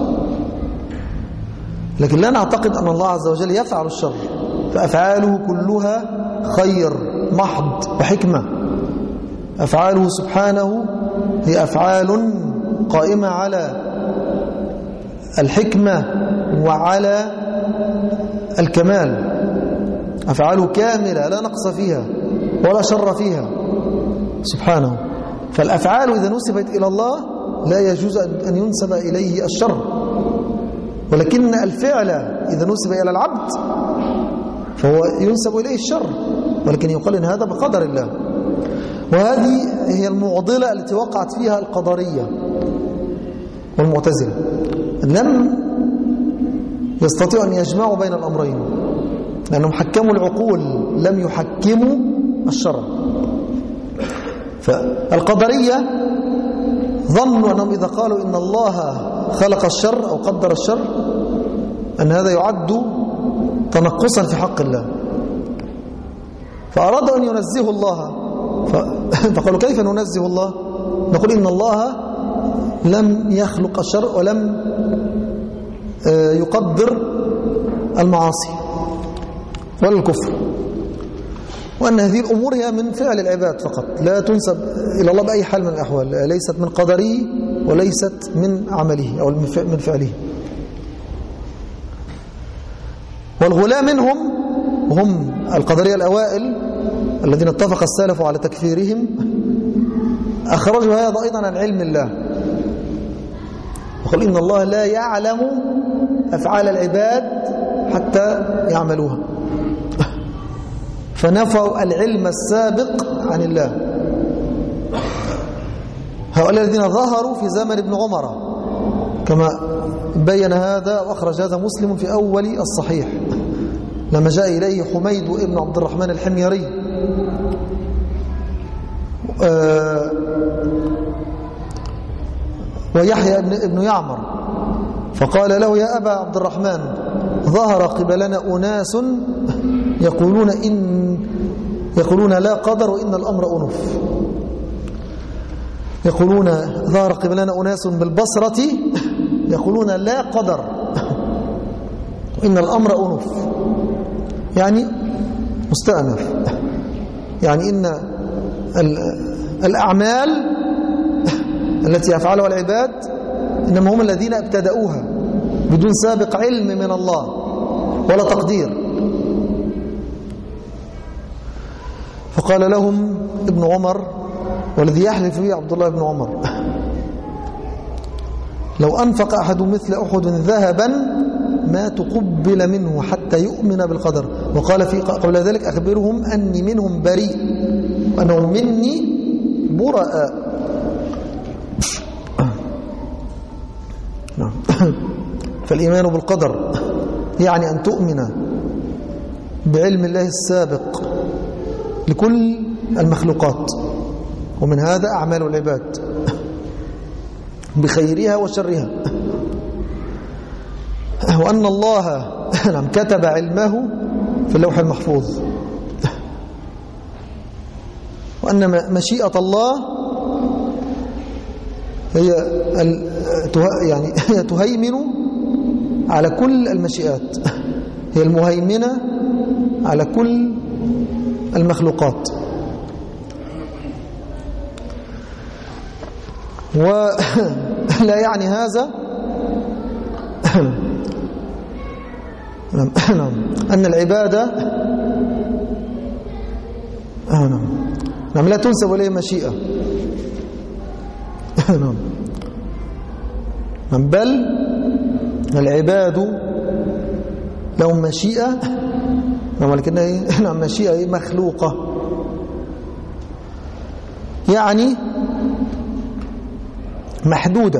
لكن لا نعتقد أن الله عز وجل يفعل الشر، فأفعاله كلها خير محض وحكمة. أفعاله سبحانه هي أفعال قائمة على الحكمة وعلى الكمال، أفعاله كاملة لا نقص فيها ولا شر فيها سبحانه. فالأفعال إذا نسبت إلى الله لا يجوز أن ينسب إليه الشر، ولكن الفعل إذا نسب إلى العبد فهو ينسب إليه الشر، ولكن يقال إن هذا بقدر الله. وهذه هي المعضلة التي وقعت فيها القدرية والمعتزلة، لم يستطيعوا أن يجمعوا بين الأمرين، لأنهم حكموا العقول لم يحكموا الشرع. فالقدرية ظنوا أنهم إذا قالوا إن الله خلق الشر أو قدر الشر أن هذا يعد تنقصا في حق الله، فأرادوا أن ينزهوا الله، فقالوا كيف ننزه الله؟ نقول إن الله لم يخلق الشر ولم يقدر المعاصي ولا الكفر، وأن هذه الأمور هي من فعل العباد فقط، لا تنسب إلى الله بأي حال من الأحوال، ليست من قدره وليست من عمله أو من فعله. والغلاة منهم هم القدرية الأوائل الذين اتفق السلف على تكفيرهم، أخرجوا هذا أيضا عن علم الله، وقال إن الله لا يعلم أفعال العباد حتى يعملوها. فنفوا العلم السابق عن الله. هؤلاء الذين ظهروا في زمن ابن عمر كما بين هذا وأخرج هذا مسلم في أول الصحيح لما جاء إليه حميد ابن عبد الرحمن الحميري آه ويحيى ابن يعمر فقال له يا أبا عبد الرحمن ظهر قبلنا أناس يقولون إن يقولون لا قدر وإن الأمر أنف. يقولون ظهر قبلنا أناس بالبصرة يقولون لا قدر وإن الأمر أنف، يعني مستأنف، يعني إن الأعمال التي يفعلها العباد إنما هم الذين ابتدأوها بدون سابق علم من الله ولا تقدير. فقال لهم ابن عمر والذي يحلف به عبد الله بن عمر لو أنفق أحد مثل أحد ذهبا ما تقبل منه حتى يؤمن بالقدر. وقال في قبل ذلك أخبرهم أني منهم بريء وأنهم مني براء. فالإيمان بالقدر يعني أن تؤمن بعلم الله السابق لكل المخلوقات، ومن هذا أعمال العباد بخيرها وشرها، وأن الله كتب علمه في اللوح المحفوظ، وأن مشيئة الله هي يعني هي تهيمن على كل المشيئات، هي المهيمنة على كل المخلوقات. ولا يعني هذا أن العبادة نعم لا تنسب إليه مشيئة، بل العباد لهم مشيئة ولكنها نعم مشيئة مخلوقة، يعني محدودة،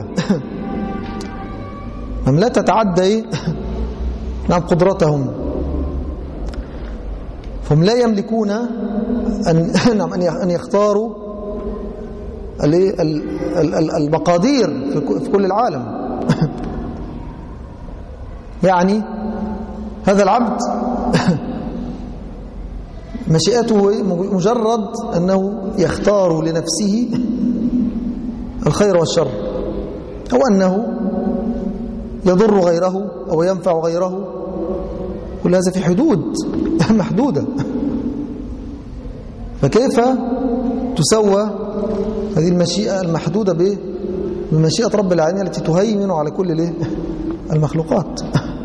نعم لا تتعدى نعم قدرتهم. فهم لا يملكون أن نعم أن يختاروا المقادير في كل العالم. يعني هذا العبد مشيئته مجرد أنه يختار لنفسه الخير والشر، أو أنه يضر غيره أو ينفع غيره، كل هذا في حدود محدودة. فكيف تسوى هذه المشيئة المحدودة بمشيئة رب العالمين التي تهيمن على كل المخلوقات؟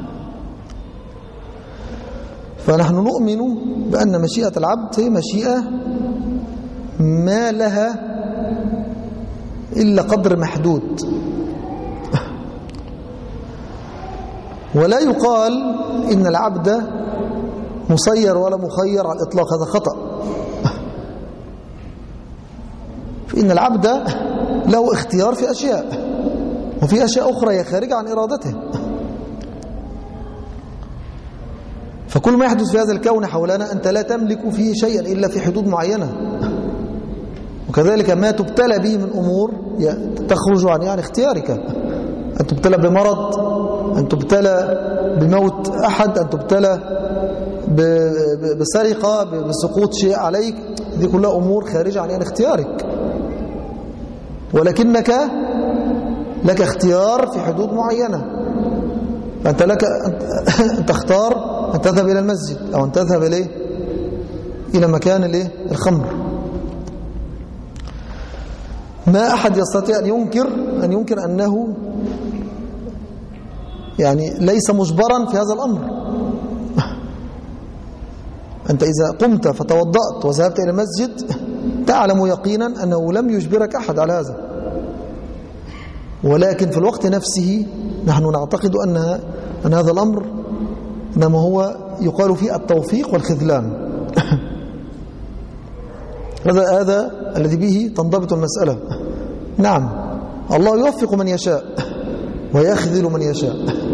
فنحن نؤمن بأن مشيئة العبد هي مشيئة ما لها إلا قدر محدود، ولا يقال إن العبد مسير ولا مخير على الإطلاق، هذا خطأ. فإن العبد له اختيار في أشياء، وفي أشياء أخرى هي خارجة عن إرادته. فكل ما يحدث في هذا الكون حولنا أنت لا تملك فيه شيئا إلا في حدود معينة، وكذلك ما تبتلى به من أمور تخرج عن يعني اختيارك. أن تبتلى بمرض، أن تبتلى بموت أحد، أن تبتلى بسرقة، بسقوط شيء عليك، دي كلها أمور خارجة عن يعني اختيارك، ولكنك لك اختيار في حدود معينة. فأنت لك أن تختار أن تذهب إلى المسجد أو أن تذهب إليه إلى مكان إليه الخمر. ما أحد يستطيع أن ينكر أن ينكر أنه يعني ليس مجبرا في هذا الأمر. أنت إذا قمت فتوضأت وذهبت إلى المسجد تعلم يقينا أنه لم يجبرك أحد على هذا، ولكن في الوقت نفسه نحن نعتقد أن أن هذا الأمر إنما هو يقال فيه التوفيق والخذلان. هذا هذا الذي به تنضبط المسألة. نعم، الله يوفق من يشاء ويخذل من يشاء،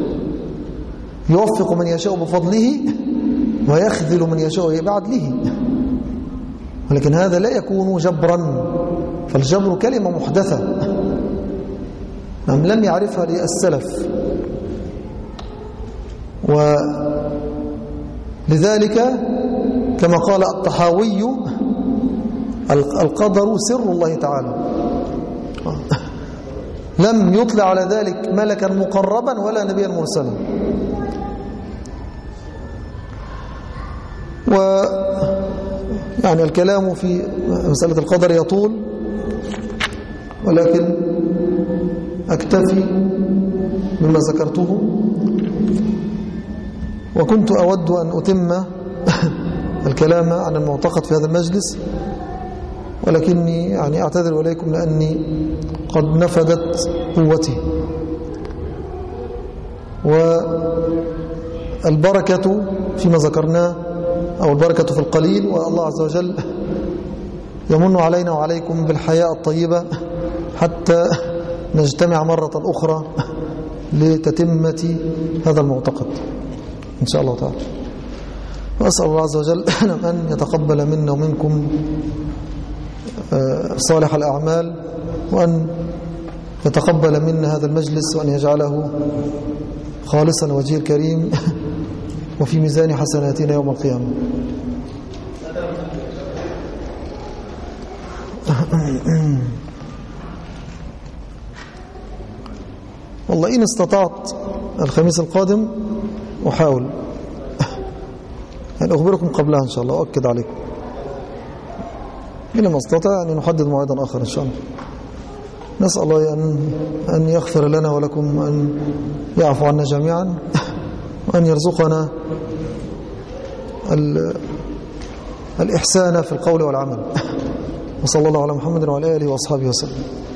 يوفق من يشاء بفضله ويخذل من يشاء بعدله، ولكن هذا لا يكون جبرا، فالجبر كلمة محدثة نعم لم يعرفها السلف. ولذلك كما قال الطحاوي القدر سر الله تعالى، لم يطلع على ذلك ملكا مقربا ولا نبيا مرسلا. و يعني الكلام في مسألة القدر يطول، ولكن أكتفي مما ذكرته. وكنت أود أن أتم الكلام عن المعتقد في هذا المجلس، ولكني يعني أعتذر إليكم لأني قد نفدت قوتي. والبركة فيما ذكرناه، أو البركة في القليل، والله عز وجل يمن علينا وعليكم بالحياة الطيبة حتى نجتمع مرة أخرى لتتمة هذا المعتقد إن شاء الله تعالى. وأسأل الله عز وجل أن يتقبل منا ومنكم صالح الأعمال، وأن يتقبل منا هذا المجلس، وأن يجعله خالصا وجيه الكريم وفي ميزان حسناتنا يوم القيامة. والله إن استطعت الخميس القادم أحاول يعني أخبركم قبلها إن شاء الله، أؤكد عليكم. إن لم أستطع يعني نحدد موعدا آخر إن شاء الله. نسأل الله أن أن يغفر لنا ولكم، أن يعفو عنا جميعا، وأن يرزقنا الإحسان في القول والعمل. وصلى الله على محمد وعلى آله وأصحابه وسلم.